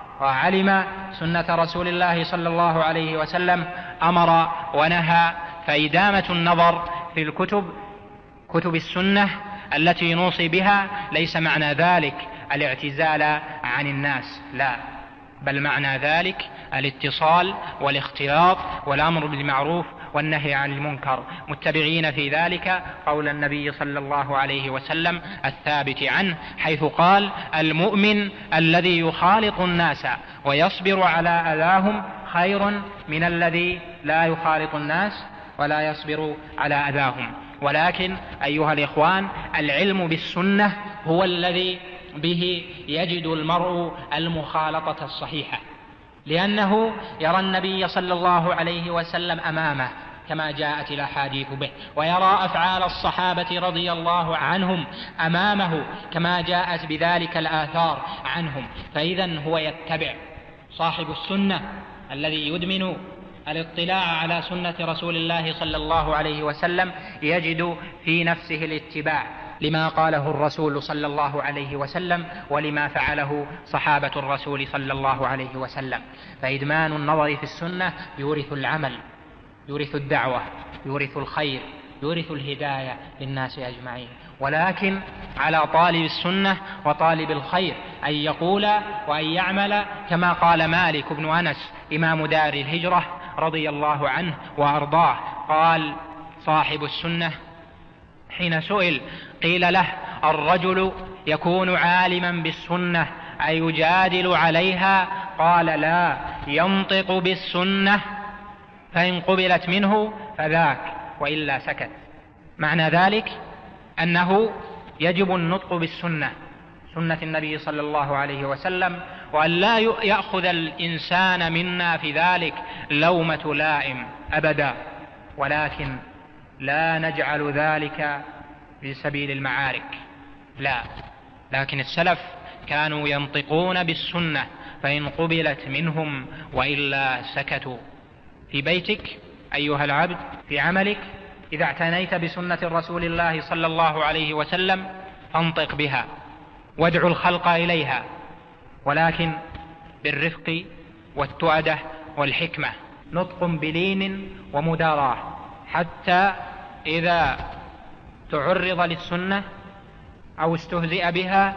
وعلم سنة رسول الله صلى الله عليه وسلم أمر ونهى، فإدامة النظر في الكتب كتب السنة التي نوصي بها ليس معنى ذلك الاعتزال عن الناس، لا، بل معنى ذلك الاتصال والاختلاط والأمر بالمعروف والنهي عن المنكر، متبعين في ذلك قول النبي صلى الله عليه وسلم الثابت عنه، حيث قال: المؤمن الذي يخالط الناس ويصبر على أذاهم خير من الذي لا يخالط الناس ولا يصبر على أذاهم. ولكن أيها الإخوان، العلم بالسنة هو الذي به يجد المرء المخالطة الصحيحة، لأنه يرى النبي صلى الله عليه وسلم أمامه كما جاءت الأحاديث به، ويرى أفعال الصحابة رضي الله عنهم أمامه كما جاءت بذلك الآثار عنهم، فإذا هو يتبع صاحب السنة الذي يدمن الاطلاع على سنة رسول الله صلى الله عليه وسلم يجد في نفسه الاتباع لما قاله الرسول صلى الله عليه وسلم ولما فعله صحابة الرسول صلى الله عليه وسلم. فإدمان النظر في السنة يورث العمل، يورث الدعوة، يورث الخير، يورث الهداية للناس أجمعين. ولكن على طالب السنة وطالب الخير أن يقول وأن يعمل كما قال مالك بن أنس إمام دار الهجرة رضي الله عنه وأرضاه، قال صاحب السنة حين سئل قيل له: الرجل يكون عالما بالسنة أيجادل عليها؟ قال: لا، ينطق بالسنة فإن قبلت منه فذاك وإلا سكت. معنى ذلك أنه يجب النطق بالسنة، سنة النبي صلى الله عليه وسلم، وأن لا يأخذ الإنسان منا في ذلك لومة لائم أبدا، ولكن لا نجعل ذلك في سبيل المعارك، لا، لكن السلف كانوا ينطقون بالسنة فإن قبلت منهم وإلا سكتوا. في بيتك أيها العبد، في عملك، إذا اعتنيت بسنة رسول الله صلى الله عليه وسلم فانطق بها وادعو الخلق إليها، ولكن بالرفق والتؤدة والحكمة، نطق بلين ومداراة، حتى إذا تعرض للسنة أو استهزئ بها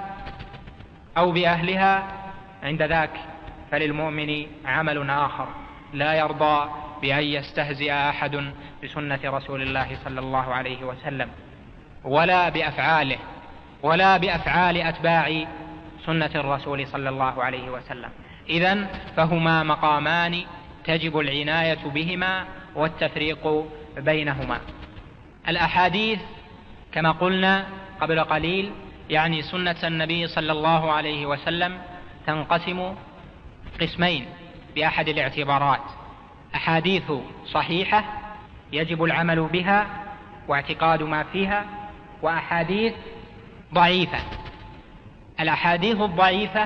أو بأهلها عند ذاك فللمؤمن عمل آخر، لا يرضى بأن يستهزئ أحد بسنة رسول الله صلى الله عليه وسلم ولا بأفعاله ولا بأفعال أتباع سنة الرسول صلى الله عليه وسلم. إذن فهما مقامان تجب العناية بهما والتفريق بينهما. الأحاديث كما قلنا قبل قليل يعني سنة النبي صلى الله عليه وسلم تنقسم قسمين بأحد الاعتبارات: أحاديث صحيحة يجب العمل بها واعتقاد ما فيها، وأحاديث ضعيفة. الأحاديث الضعيفة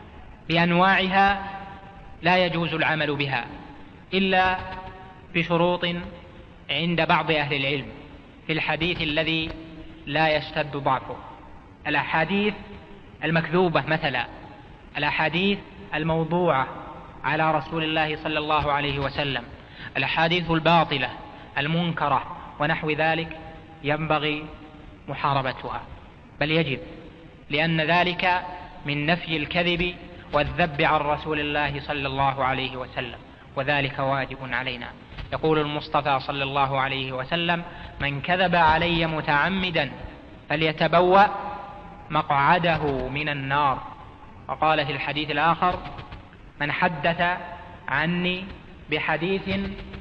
بأنواعها لا يجوز العمل بها إلا بشروط عند بعض أهل العلم في الحديث الذي لا يشتد ضعفه: الأحاديث المكذوبة مثلا، الأحاديث الموضوعة، على رسول الله صلى الله عليه وسلم، الأحاديث الباطلة المنكرة ونحو ذلك، ينبغي محاربتها، بل يجب، لأن ذلك من نفي الكذب والذب عن رسول الله صلى الله عليه وسلم، وذلك واجب علينا. يقول المصطفى صلى الله عليه وسلم: من كذب علي متعمدا فليتبوأ مقعده من النار. وقال في الحديث الآخر: من حدث عني بحديث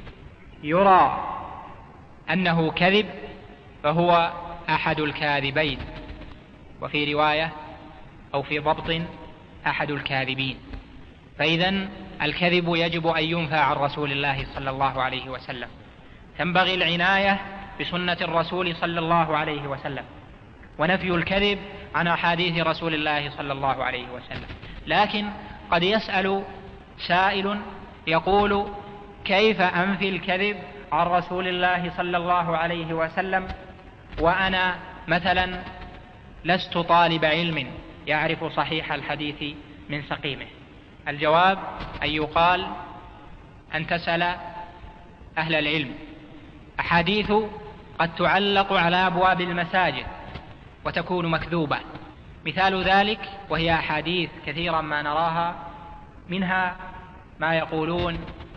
يرى أنه كذب فهو أحد الكاذبين، وفي رواية أو في ضبط أحد الكاذبين. فإذن الكذب يجب أن ينفى عن رسول الله صلى الله عليه وسلم. تنبغي العناية بسنة الرسول صلى الله عليه وسلم، ونفي الكذب عن أحاديث رسول الله صلى الله عليه وسلم. لكن قد يسأل سائل يقول: كيف أنفي الكذب عن رسول الله صلى الله عليه وسلم وأنا مثلا لست طالب علم يعرف صحيح الحديث من سقيمه؟ الجواب أن يقال أن تسأل أهل العلم. أحاديث قد تعلق على أبواب المساجد وتكون مكذوبة، مثال ذلك وهي أحاديث كثيرا ما نراها، منها ما يقولون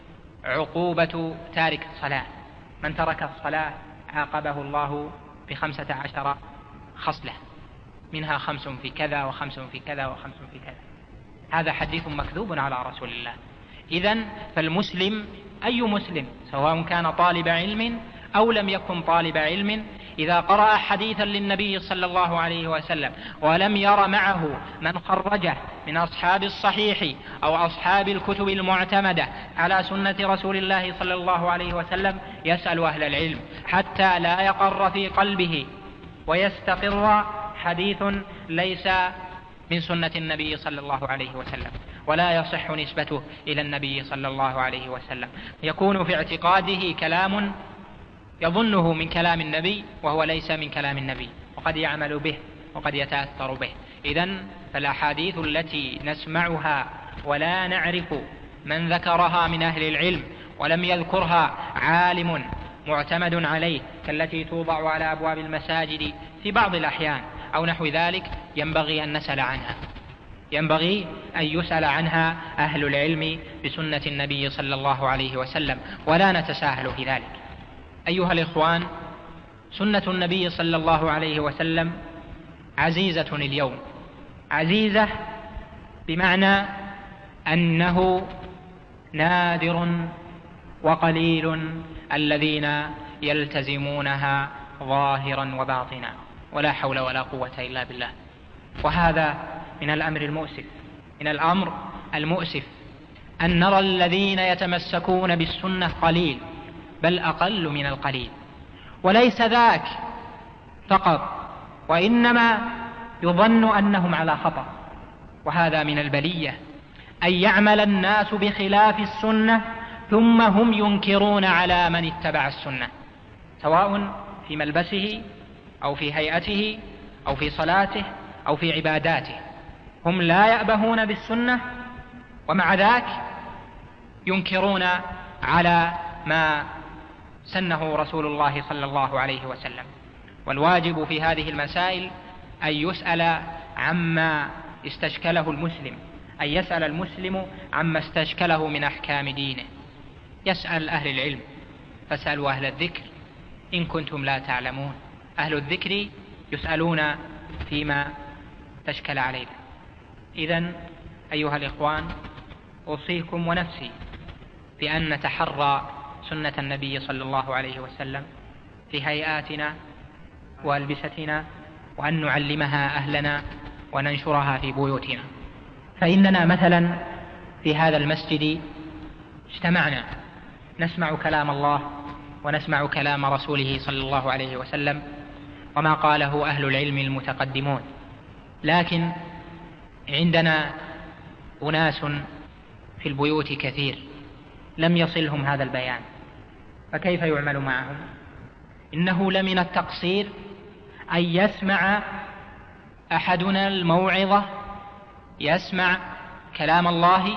عقوبة تارك الصلاة، من ترك الصلاة عاقبه الله بخمسة عشر خصلة، منها خمس في كذا وخمس في كذا وخمس في كذا. هذا حديث مكذوب على رسول الله. إذن فالمسلم، أي مسلم سواء كان طالب علم أو لم يكن طالب علم، إذا قرأ حديثا للنبي صلى الله عليه وسلم ولم ير معه من خرجه من أصحاب الصحيح أو أصحاب الكتب المعتمدة على سنة رسول الله صلى الله عليه وسلم، يسأل أهل العلم حتى لا يقر في قلبه ويستقر حديث ليس من سنة النبي صلى الله عليه وسلم ولا يصح نسبته إلى النبي صلى الله عليه وسلم، يكون في اعتقاده كلام يظنه من كلام النبي وهو ليس من كلام النبي، وقد يعمل به وقد يتأثر به. إذن فالأحاديث التي نسمعها ولا نعرف من ذكرها من أهل العلم ولم يذكرها عالم معتمد عليه، كالتي توضع على أبواب المساجد في بعض الأحيان أو نحو ذلك، ينبغي أن نسأل عنها، ينبغي أن يسأل عنها أهل العلم بسنة النبي صلى الله عليه وسلم، ولا نتساهل في ذلك. أيها الإخوان، سنة النبي صلى الله عليه وسلم عزيزة اليوم، عزيزة بمعنى أنه نادر وقليل الذين يلتزمونها ظاهرا وباطنا، ولا حول ولا قوة إلا بالله. وهذا من الأمر المؤسف، من الأمر المؤسف أن نرى الذين يتمسكون بالسنة قليل، بل أقل من القليل. وليس ذاك فقط، وإنما يظن أنهم على خطأ. وهذا من البلية أن يعمل الناس بخلاف السنة ثم هم ينكرون على من اتبع السنة، سواء في ملبسه أو في هيئته أو في صلاته أو في عباداته. هم لا يأبهون بالسنة، ومع ذاك ينكرون على ما سنه رسول الله صلى الله عليه وسلم. والواجب في هذه المسائل أن يسأل عما استشكله المسلم، أن يسأل المسلم عما استشكله من أحكام دينه، يسأل أهل العلم، فاسألوا أهل الذكر إن كنتم لا تعلمون. أهل الذكر يسألون فيما تشكل علينا. إذن أيها الإخوان، أوصيكم ونفسي بأن نتحرى سنة النبي صلى الله عليه وسلم في هيئاتنا وألبستنا، وأن نعلمها أهلنا وننشرها في بيوتنا. فإننا مثلا في هذا المسجد اجتمعنا نسمع كلام الله ونسمع كلام رسوله صلى الله عليه وسلم وما قاله أهل العلم المتقدمون، لكن عندنا أناس في البيوت كثير لم يصلهم هذا البيان، فكيف يعمل معهم؟ إنه لمن التقصير أن يسمع أحدنا الموعظة، يسمع كلام الله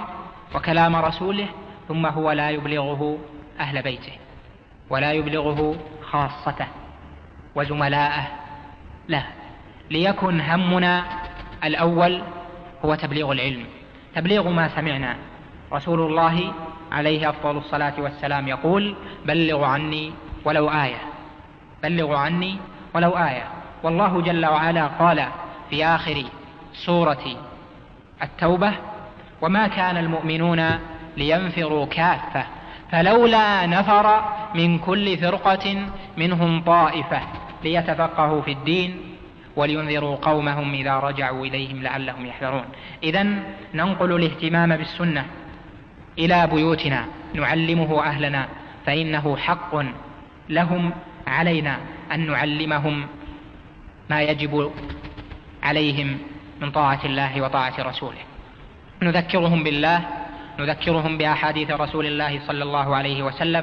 وكلام رسوله، ثم هو لا يبلغه أهل بيته ولا يبلغه خاصته وزملاءه، لا، ليكن همنا الأول هو تبليغ العلم، تبليغ ما سمعنا. رسول الله عليه أفضل الصلاة والسلام يقول: بلغوا عني ولو آية، بلغوا عني ولو آية. والله جل وعلا قال في آخر سورة التوبة: وما كان المؤمنون لينفروا كافة فلولا نفر من كل فرقة منهم طائفة ليتفقهوا في الدين ولينذروا قومهم إذا رجعوا إليهم لعلهم يحذرون. إذن ننقل الاهتمام بالسنة إلى بيوتنا، نعلمه أهلنا، فإنه حق لهم علينا أن نعلمهم ما يجب عليهم من طاعة الله وطاعة رسوله. نذكرهم بالله، نذكرهم بأحاديث رسول الله صلى الله عليه وسلم،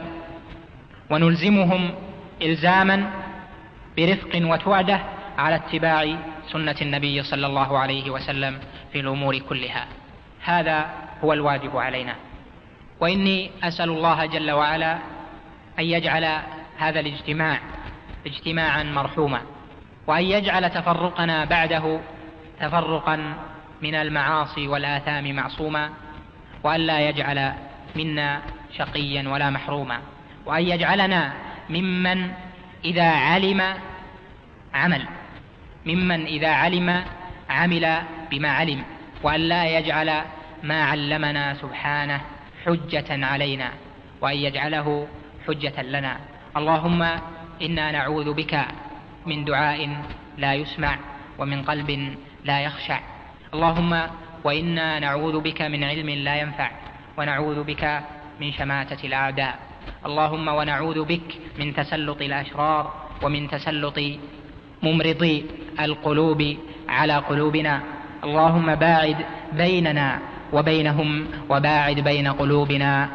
ونلزمهم إلزاما برفق وتوعدة على اتباع سنة النبي صلى الله عليه وسلم في الأمور كلها. هذا هو الواجب علينا. وإني أسأل الله جل وعلا أن يجعل هذا الاجتماع اجتماعا مرحوما، وأن يجعل تفرقنا بعده تفرقا من المعاصي والآثام معصوما، وأن لا يجعل منا شقيا ولا محروما، وأن يجعلنا ممن إذا علم عمل ممن إذا علم عمل بما علم، وأن لا يجعل ما علمنا سبحانه حجة علينا، وأن يجعله حجة لنا. اللهم إنا نعوذ بك من دعاء لا يسمع ومن قلب لا يخشع. اللهم وإنا نعوذ بك من علم لا ينفع، ونعوذ بك من شماتة الأعداء. اللهم ونعوذ بك من تسلط الأشرار ومن تسلط ممرضي القلوب على قلوبنا. اللهم باعد بيننا وبينهم، وباعد بين قلوبنا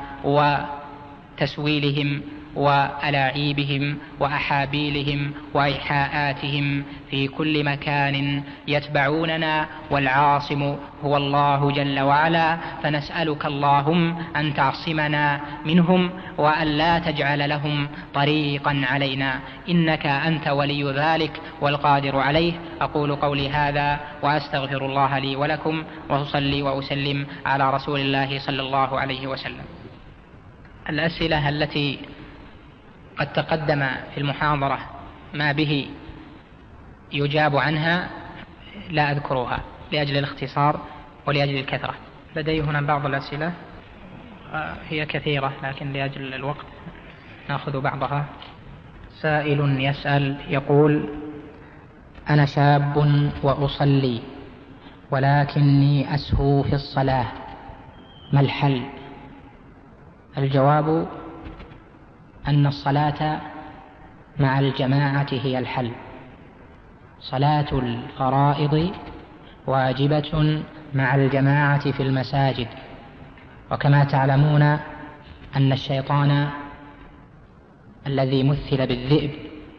وتسويلهم وألاعيبهم وأحابيلهم وإيحاءاتهم في كل مكان يتبعوننا، والعاصم هو الله جل وعلا. فنسألك اللهم أن تعصمنا منهم وأن لا تجعل لهم طريقا علينا، إنك أنت ولي ذلك والقادر عليه. أقول قولي هذا وأستغفر الله لي ولكم، وأصلي وأسلم على رسول الله صلى الله عليه وسلم. الأسئلة التي قد تقدم في المحاضرة ما به يجاب عنها لا أذكرها لأجل الاختصار ولأجل الكثرة. لدي هنا بعض الأسئلة هي كثيرة، لكن لأجل الوقت نأخذ بعضها. سائل يسأل يقول: أنا شاب وأصلي ولكني أسهو في الصلاة، ما الحل؟ الجواب أن الصلاة مع الجماعة هي الحل. صلاة الفرائض واجبة مع الجماعة في المساجد، وكما تعلمون أن الشيطان الذي مثل بالذئب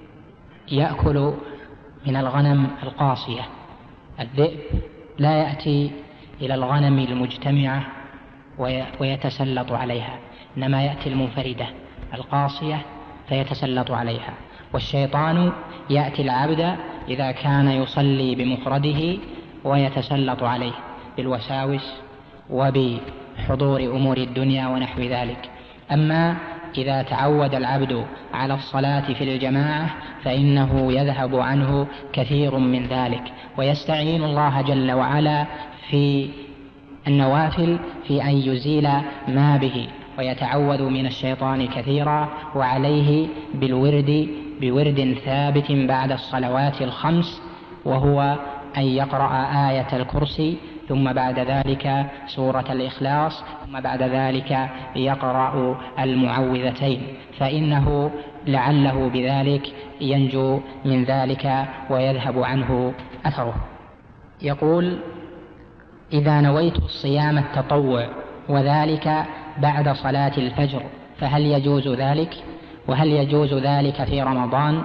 يأكل من الغنم القاصية. الذئب لا يأتي إلى الغنم المجتمعة ويتسلط عليها، إنما يأتي المنفردة القاصية فيتسلط عليها. والشيطان يأتي العبد إذا كان يصلي بمفرده ويتسلط عليه بالوساوس وبحضور أمور الدنيا ونحو ذلك. أما إذا تعود العبد على الصلاة في الجماعة فإنه يذهب عنه كثير من ذلك، ويستعين الله جل وعلا في النوافل في أن يزيل ما به، ويتعوذ من الشيطان كثيرا. وعليه بالورد بورد ثابت بعد الصلوات الخمس، وهو أن يقرأ آية الكرسي، ثم بعد ذلك سورة الإخلاص، ثم بعد ذلك يقرأ المعوذتين، فإنه لعله بذلك ينجو من ذلك ويذهب عنه أثره. يقول: إذا نويت الصيام التطوع وذلك بعد صلاة الفجر فهل يجوز ذلك؟ وهل يجوز ذلك في رمضان؟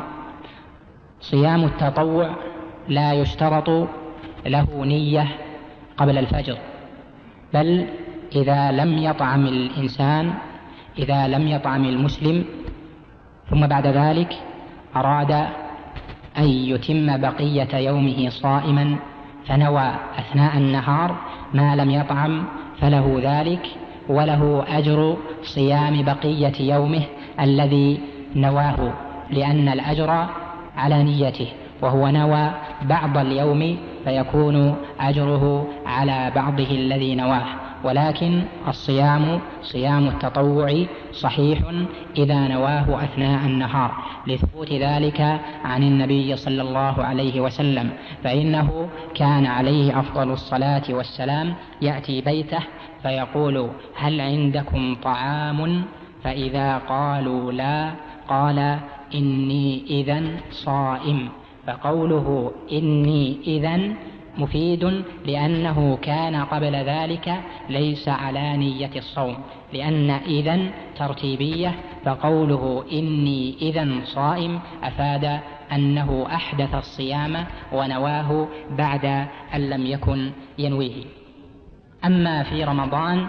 صيام التطوع لا يشترط له نية قبل الفجر، بل إذا لم يطعم الإنسان إذا لم يطعم المسلم ثم بعد ذلك أراد أن يتم بقية يومه صائما فنوى أثناء النهار ما لم يطعم فله ذلك وله أجر صيام بقية يومه الذي نواه، لأن الأجر على نيته، وهو نوى بعض اليوم فيكون أجره على بعضه الذي نواه. ولكن الصيام صيام التطوع صحيح إذا نواه أثناء النهار، لثبوت ذلك عن النبي صلى الله عليه وسلم، فإنه كان عليه أفضل الصلاة والسلام يأتي بيته فيقول: هل عندكم طعام؟ فإذا قالوا لا قال: إني إذن صائم. فقوله إني إذن مفيد، لأنه كان قبل ذلك ليس على نية الصوم، لأن إذن ترتيبية، فقوله إني إذن صائم أفاد أنه أحدث الصيام ونواه بعد أن لم يكن ينويه. أما في رمضان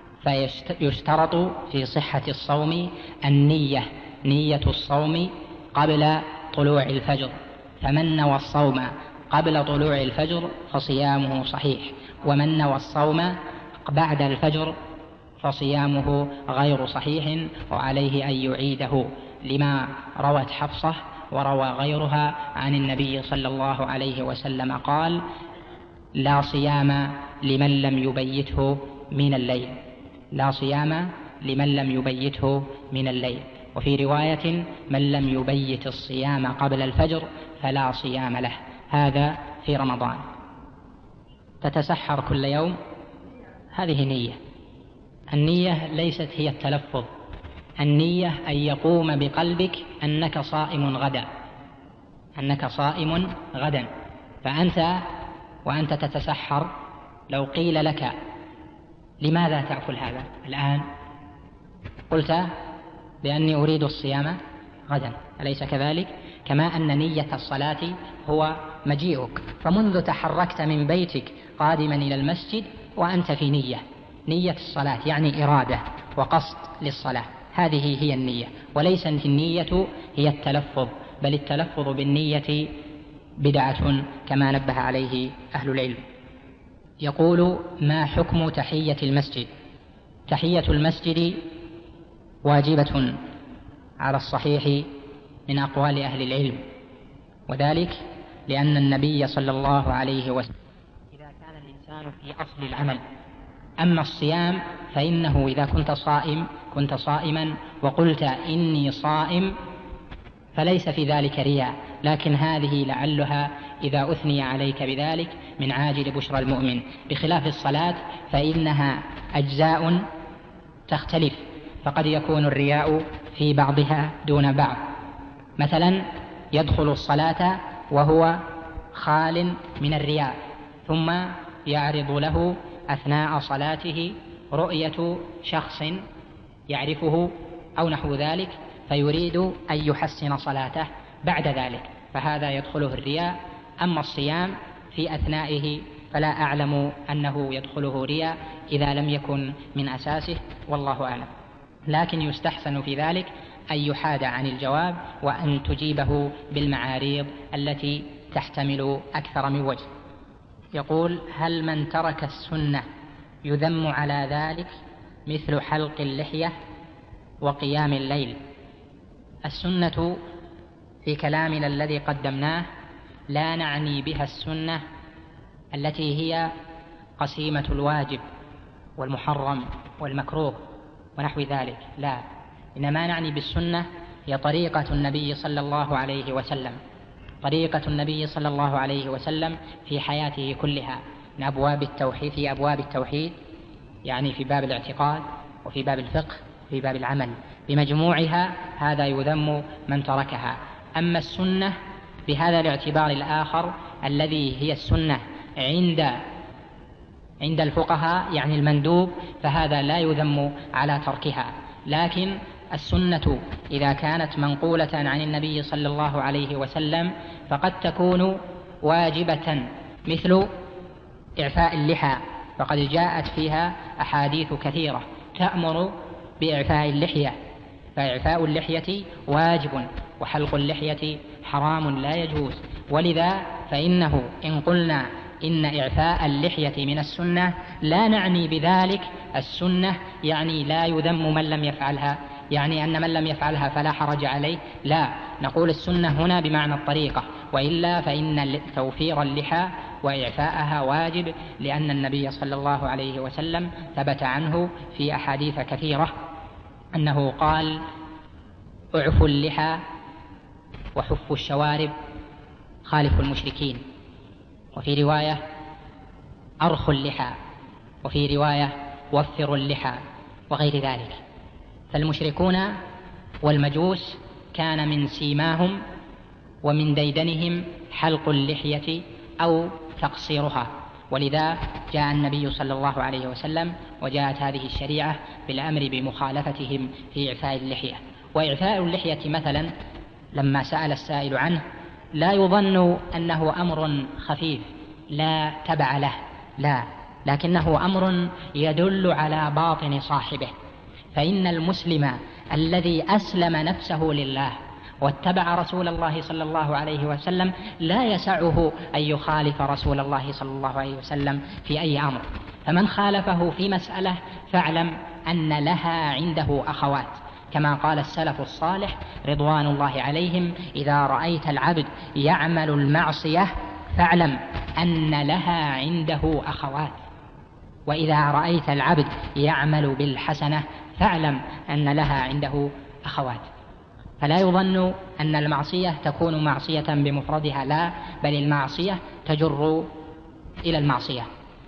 فيشترط في صحة الصوم النية، نية الصوم قبل طلوع الفجر، فمن نوى الصوم قبل طلوع الفجر فصيامه صحيح، ومن نوى الصوم بعد الفجر فصيامه غير صحيح وعليه أن يعيده، لما روت حفصة وروى غيرها عن النبي صلى الله عليه وسلم قال: لا صيام لمن لم يبيته من الليل، لا صيام لمن لم يبيته من الليل. وفي رواية: من لم يبيت الصيام قبل الفجر فلا صيام له. هذا في رمضان. تتسحر كل يوم، هذه نية. النية ليست هي التلفظ، النية أن يقوم بقلبك أنك صائم غدا، أنك صائم غدا. فأنت وأنت تتسحر لو قيل لك: لماذا تأكل هذا الآن؟ قلت: لأني أريد الصيام غدا، أليس كذلك؟ كما أن نية الصلاة هو مجيئك، فمنذ تحركت من بيتك قادما إلى المسجد وأنت في نية، نية الصلاة يعني إرادة وقصد للصلاة، هذه هي النية، وليست النية هي التلفظ، بل التلفظ بالنية بدعة كما نبه عليه أهل العلم. يقول: ما حكم تحية المسجد؟ تحية المسجد واجبة على الصحيح من أقوال أهل العلم، وذلك لأن النبي صلى الله عليه وسلم إذا كان الإنسان في أصل العمل. أما الصيام فإنه إذا كنت صائم كنت صائما وقلت إني صائم فليس في ذلك رياء، لكن هذه لعلها إذا أثني عليك بذلك من عاجل بشرى المؤمن، بخلاف الصلاة فإنها أجزاء تختلف، فقد يكون الرياء في بعضها دون بعض. مثلا يدخل الصلاة وهو خال من الرياء، ثم يعرض له أثناء صلاته رؤية شخص يعرفه أو نحو ذلك، فيريد أن يحسن صلاته بعد ذلك، فهذا يدخله الرياء. أما الصيام في أثنائه فلا أعلم أنه يدخله رياء إذا لم يكن من أساسه، والله أعلم. لكن يستحسن في ذلك أن يحاد عن الجواب وأن تجيبه بالمعاريض التي تحتمل أكثر من وجه. يقول: هل من ترك السنة يذم على ذلك مثل حلق اللحية وقيام الليل؟ السنة في كلامنا الذي قدمناه لا نعني بها السنة التي هي قسيمة الواجب والمحرم والمكروه ونحو ذلك، لا، إنما نعني بالسنة هي طريقة النبي صلى الله عليه وسلم، طريقة النبي صلى الله عليه وسلم في حياته كلها، من أبواب التوحيد، في أبواب التوحيد يعني في باب الاعتقاد وفي باب الفقه وفي باب العمل، بمجموعها هذا يذم من تركها. أما السنة بهذا الاعتبار الآخر الذي هي السنة عند عند الفقهاء يعني المندوب، فهذا لا يذم على تركها. لكن السنة إذا كانت منقولة عن النبي صلى الله عليه وسلم فقد تكون واجبة، مثل إعفاء اللحى فقد جاءت فيها أحاديث كثيرة تأمر بإعفاء اللحية، فإعفاء اللحية واجب، وحلق اللحية حرام لا يجوز. ولذا فإنه إن قلنا إن إعفاء اللحية من السنة لا نعني بذلك السنة يعني لا يذم من لم يفعلها، يعني أن من لم يفعلها فلا حرج عليه، لا، نقول السنة هنا بمعنى الطريقة، وإلا فإن توفير اللحى وإعفاءها واجب، لأن النبي صلى الله عليه وسلم ثبت عنه في أحاديث كثيرة أنه قال: اعفوا اللحى وحفوا الشوارب خالفوا المشركين، وفي رواية أرخوا اللحى، وفي رواية وفروا اللحى، وغير ذلك. فالمشركون والمجوس كان من سيماهم ومن ديدنهم حلق اللحية أو تقصيرها، ولذا جاء النبي صلى الله عليه وسلم وجاءت هذه الشريعة بالأمر بمخالفتهم في إعفاء اللحية. وإعفاء اللحية مثلا لما سأل السائل عنه لا يظن أنه أمر خفيف لا تبع له، لا، لكنه أمر يدل على باطن صاحبه. فإن المسلم الذي أسلم نفسه لله واتبع رسول الله صلى الله عليه وسلم لا يسعه أن يخالف رسول الله صلى الله عليه وسلم في أي أمر، فمن خالفه في مسألة فاعلم أن لها عنده أخوات، كما قال السلف الصالح رضوان الله عليهم: إذا رأيت العبد يعمل المعصية فاعلم أن لها عنده أخوات، وإذا رأيت العبد يعمل بالحسنة فاعلم أن لها عنده أخوات. فلا يظن أن المعصية تكون معصية بمفردها، لا، بل المعصية تجر إلى المعصية.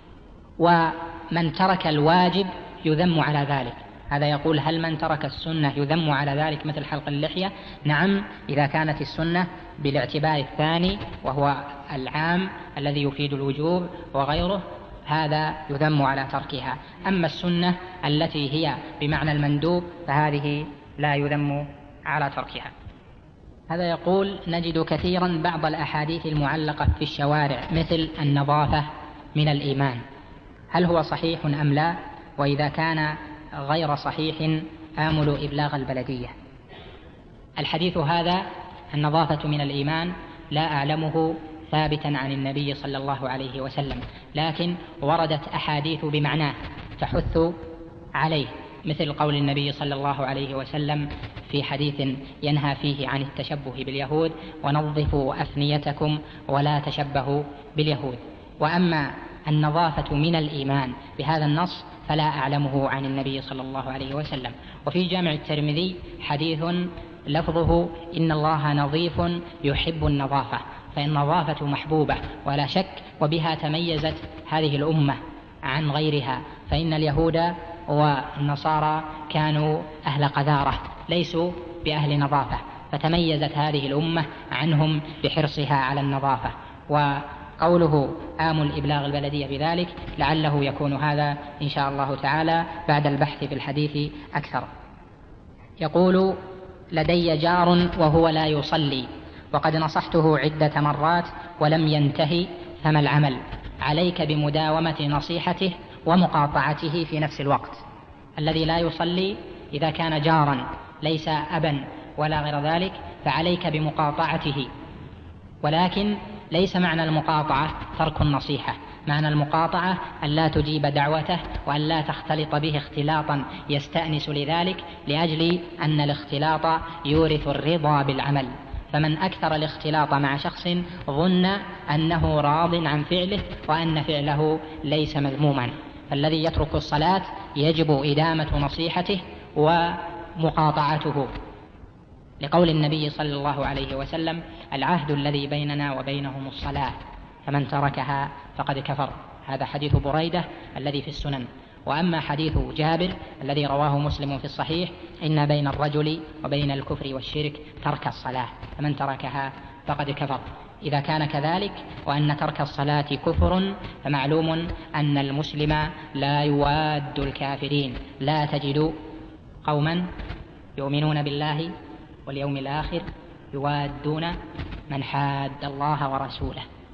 ومن ترك الواجب يذم على ذلك. هذا يقول: هل من ترك السنة يذم على ذلك مثل حلق اللحية؟ نعم، إذا كانت السنة بالاعتبار الثاني وهو العام الذي يفيد الوجوب وغيره، هذا يذم على تركها. أما السنة التي هي بمعنى المندوب فهذه لا يذم على تركها. هذا يقول: نجد كثيرا بعض الأحاديث المعلقة في الشوارع مثل النظافة من الإيمان، هل هو صحيح أم لا؟ وإذا كان غير صحيح آمل إبلاغ البلدية. الحديث هذا النظافة من الإيمان لا أعلمه ثابتا عن النبي صلى الله عليه وسلم، لكن وردت أحاديث بمعناه تحث عليه، مثل قول النبي صلى الله عليه وسلم في حديث ينهى فيه عن التشبه باليهود: ونظفوا أفنيتكم ولا تشبهوا باليهود. وأما النظافة من الإيمان بهذا النص فلا أعلمه عن النبي صلى الله عليه وسلم. وفي جامع الترمذي حديث لفظه: إن الله نظيف يحب النظافة، فالنظافة محبوبة ولا شك، وبها تميزت هذه الأمة عن غيرها، فإن اليهود والنصارى كانوا أهل قذارة ليسوا بأهل نظافة، فتميزت هذه الأمة عنهم بحرصها على النظافة. وقوله آمل إبلاغ البلدية بذلك لعله يكون هذا إن شاء الله تعالى بعد البحث في الحديث أكثر. يقول: لدي جار وهو لا يصلي وقد نصحته عدة مرات ولم ينتهي، فما العمل؟ عليك بمداومة نصيحته ومقاطعته في نفس الوقت. الذي لا يصلي إذا كان جارا ليس أبا ولا غير ذلك فعليك بمقاطعته، ولكن ليس معنى المقاطعة ترك النصيحة، معنى المقاطعة أن لا تجيب دعوته وأن لا تختلط به اختلاطا يستأنس لذلك، لأجل أن الاختلاط يورث الرضا بالعمل، فمن أكثر الاختلاط مع شخص ظن أنه راض عن فعله وأن فعله ليس مذموما. فالذي يترك الصلاة يجب إدامة نصيحته ومقاطعته، لقول النبي صلى الله عليه وسلم: العهد الذي بيننا وبينهم الصلاة فمن تركها فقد كفر. هذا حديث بريدة الذي في السنن. وأما حديث جابر الذي رواه مسلم في الصحيح: إن بين الرجل وبين الكفر والشرك ترك الصلاة فمن تركها فقد كفر. إذا كان كذلك وأن ترك الصلاة كفر فمعلوم أن المسلم لا يواد الكافرين. لا تجد قوما يؤمنون بالله واليوم الآخر يوادون من حاد الله ورسوله.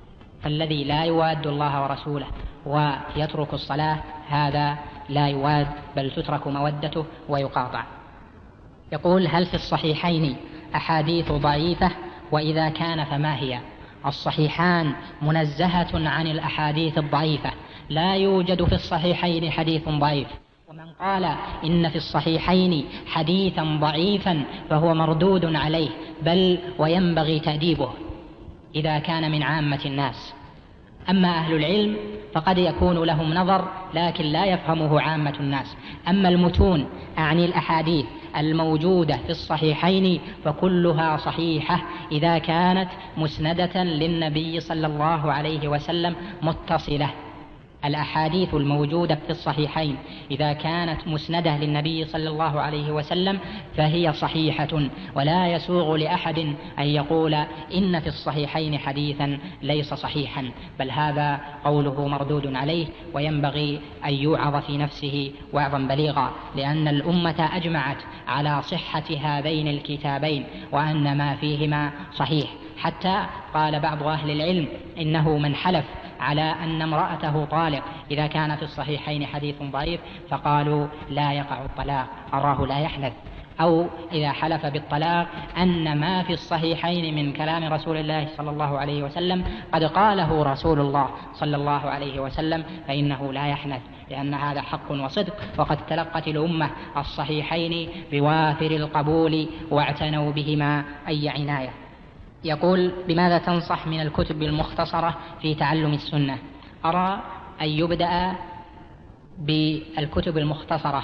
فالذي لا يواد الله ورسوله ويترك الصلاة هذا لا يواد، بل تترك مودته ويقاطع. يقول: هل في الصحيحين أحاديث ضعيفة؟ وإذا كان فما هي؟ الصحيحان منزهة عن الأحاديث الضعيفة، لا يوجد في الصحيحين حديث ضعيف، ومن قال إن في الصحيحين حديثا ضعيفا فهو مردود عليه، بل وينبغي تأديبه إذا كان من عامة الناس. أما أهل العلم فقد يكون لهم نظر لكن لا يفهمه عامة الناس. أما المتون أعني الأحاديث الموجودة في الصحيحين فكلها صحيحة إذا كانت مسندة للنبي صلى الله عليه وسلم متصلة. الأحاديث الموجودة في الصحيحين إذا كانت مسندة للنبي صلى الله عليه وسلم فهي صحيحة، ولا يسوغ لأحد أن يقول إن في الصحيحين حديثا ليس صحيحا، بل هذا قوله مردود عليه، وينبغي أن يوعظ في نفسه وعظا بليغا، لأن الأمة أجمعت على صحة هذين الكتابين وأن ما فيهما صحيح، حتى قال بعض أهل العلم إنه من حلف على أن امرأته طالق إذا كان في الصحيحين حديث ضعيف فقالوا لا يقع الطلاق، أراه لا يحنث. أو إذا حلف بالطلاق أن ما في الصحيحين من كلام رسول الله صلى الله عليه وسلم قد قاله رسول الله صلى الله عليه وسلم فإنه لا يحنث، لأن هذا حق وصدق، وقد تلقت الأمة الصحيحين بوافر القبول واعتنوا بهما أي عناية. يقول: بماذا تنصح من الكتب المختصرة في تعلم السنة؟ أرى أن يبدأ بالكتب المختصرة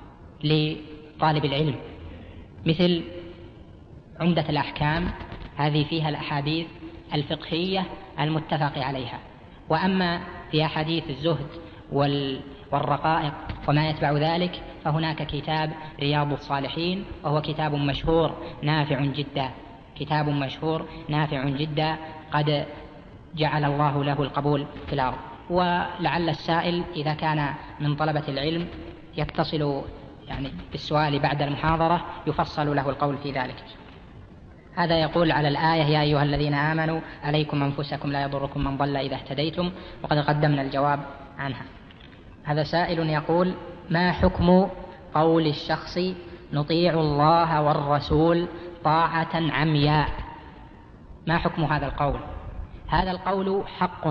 لطالب العلم، مثل عمدة الأحكام، هذه فيها الأحاديث الفقهية المتفق عليها. وأما في أحاديث الزهد والرقائق وما يتبع ذلك فهناك كتاب رياض الصالحين، وهو كتاب مشهور نافع جدا، كتاب مشهور نافع جدا قد جعل الله له القبول في الأرض. ولعل السائل إذا كان من طلبة العلم يتصل يعني بالسؤال بعد المحاضرة يفصل له القول في ذلك. هذا يقول على الآية: يا أيها الذين آمنوا عليكم أنفسكم لا يضركم من ضل إذا اهتديتم، وقد قدمنا الجواب عنها. هذا سائل يقول: ما حكم قول الشخص نطيع الله والرسول طاعة عمياء؟ ما حكم هذا القول؟ هذا القول حق،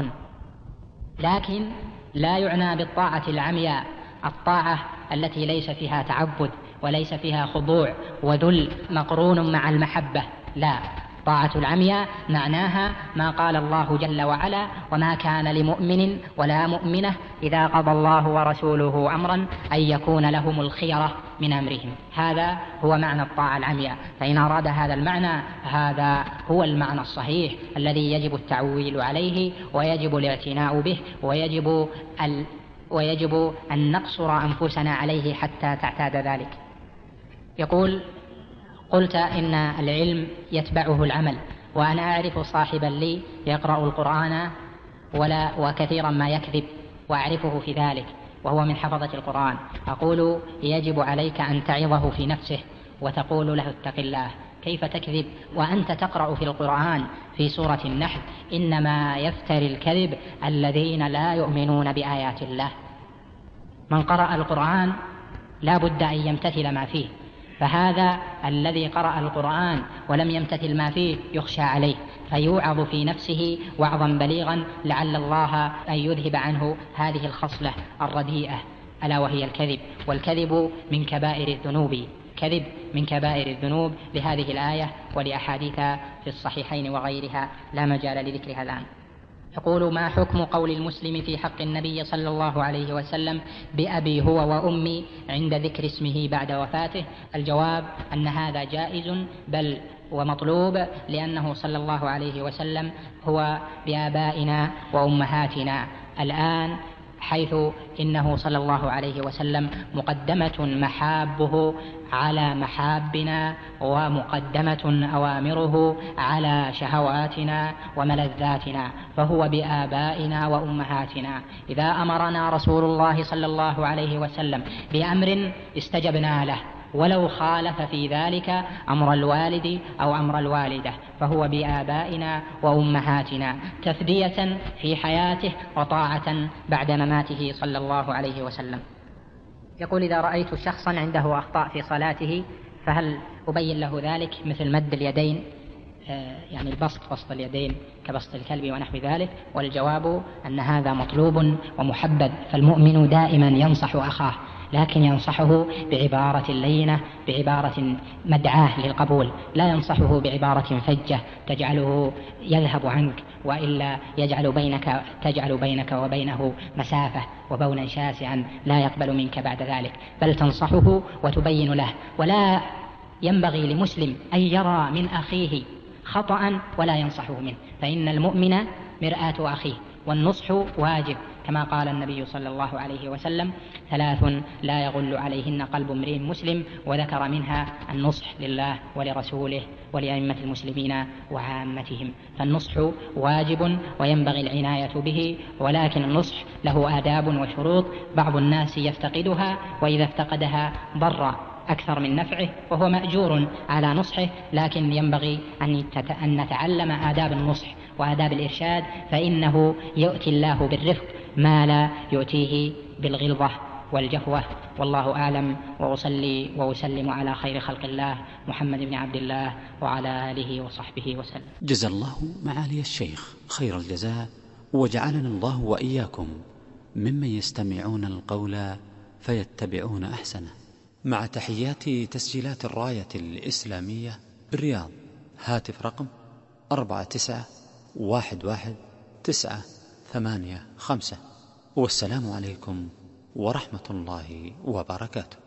لكن لا يعنى بالطاعة العمياء الطاعة التي ليس فيها تعبد وليس فيها خضوع وذل مقرون مع المحبة، لا، طاعة العمياء معناها ما قال الله جل وعلا: وما كان لمؤمن ولا مؤمنة إذا قضى الله ورسوله أمرا أن يكون لهم الخيرة من أمرهم. هذا هو معنى الطاعة العمياء، فإن أراد هذا المعنى هذا هو المعنى الصحيح الذي يجب التعويل عليه ويجب الاعتناء به، ويجب ال... ويجب أن نقصر أنفسنا عليه حتى تعتاد ذلك. يقول: قلت إن العلم يتبعه العمل، وأنا أعرف صاحبا لي يقرأ القرآن ولا وكثيرا ما يكذب، وأعرفه في ذلك وهو من حفظة القرآن. أقول: يجب عليك أن تعظه في نفسه وتقول له اتق الله، كيف تكذب وأنت تقرأ في القرآن في سورة النحل: إنما يفتري الكذب الذين لا يؤمنون بآيات الله. من قرأ القرآن لا بد أن يمتثل ما فيه، فهذا الذي قرأ القرآن ولم يمتثل ما فيه يخشى عليه، فيوعظ في نفسه وعظا بليغا لعل الله أن يذهب عنه هذه الخصلة الرديئة ألا وهي الكذب. والكذب من كبائر الذنوب، كذب من كبائر الذنوب، لهذه الآية ولأحاديث في الصحيحين وغيرها لا مجال لذكرها الآن. يقول: ما حكم قول المسلم في حق النبي صلى الله عليه وسلم بأبي هو وأمي عند ذكر اسمه بعد وفاته؟ الجواب أن هذا جائز بل ومطلوب، لأنه صلى الله عليه وسلم هو بآبائنا وأمهاتنا الآن، حيث إنه صلى الله عليه وسلم مقدمة محابه على محابنا، ومقدمة أوامره على شهواتنا وملذاتنا، فهو بآبائنا وأمهاتنا. إذا أمرنا رسول الله صلى الله عليه وسلم بأمر استجبنا له، ولو خالف في ذلك أمر الوالد أو أمر الوالدة، فهو بآبائنا وأمهاتنا تفدية في حياته وطاعة بعد مماته صلى الله عليه وسلم. يقول: إذا رأيت شخصا عنده أخطاء في صلاته فهل أبين له ذلك مثل مد اليدين، يعني البسط بسط اليدين كبسط الكلب ونحو ذلك؟ والجواب أن هذا مطلوب ومحبب، فالمؤمن دائما ينصح أخاه، لكن ينصحه بعبارة لينة، بعبارة مدعاة للقبول، لا ينصحه بعبارة فجة تجعله يذهب عنك، وإلا يجعل بينك تجعل بينك وبينه مسافة وبونا شاسعا لا يقبل منك بعد ذلك، بل تنصحه وتبين له. ولا ينبغي لمسلم أن يرى من أخيه خطأ ولا ينصحه منه، فإن المؤمن مرآة أخيه، والنصح واجب، كما قال النبي صلى الله عليه وسلم: ثلاث لا يغل عليهن قلب امرئ مسلم، وذكر منها النصح لله ولرسوله ولأئمة المسلمين وعامتهم. فالنصح واجب وينبغي العناية به، ولكن النصح له آداب وشروط بعض الناس يفتقدها، وإذا افتقدها ضر أكثر من نفعه، وهو مأجور على نصحه، لكن ينبغي أن نتعلم آداب النصح وآداب الإرشاد، فإنه يؤتي الله بالرفق ما لا يؤتيه بالغلظة والجهوة. والله أعلم، وأصلي وأسلم على خير خلق الله محمد بن عبد الله وعلى آله وصحبه وسلم. جزا الله معالي الشيخ خير الجزاء، وجعلنا الله وإياكم ممن يستمعون القول فيتبعون أحسنه. مع تحيات تسجيلات الراية الإسلامية بالرياض، هاتف رقم أربعة تسعة واحد واحد تسعة ثمانية خمسة، والسلام عليكم ورحمة الله وبركاته.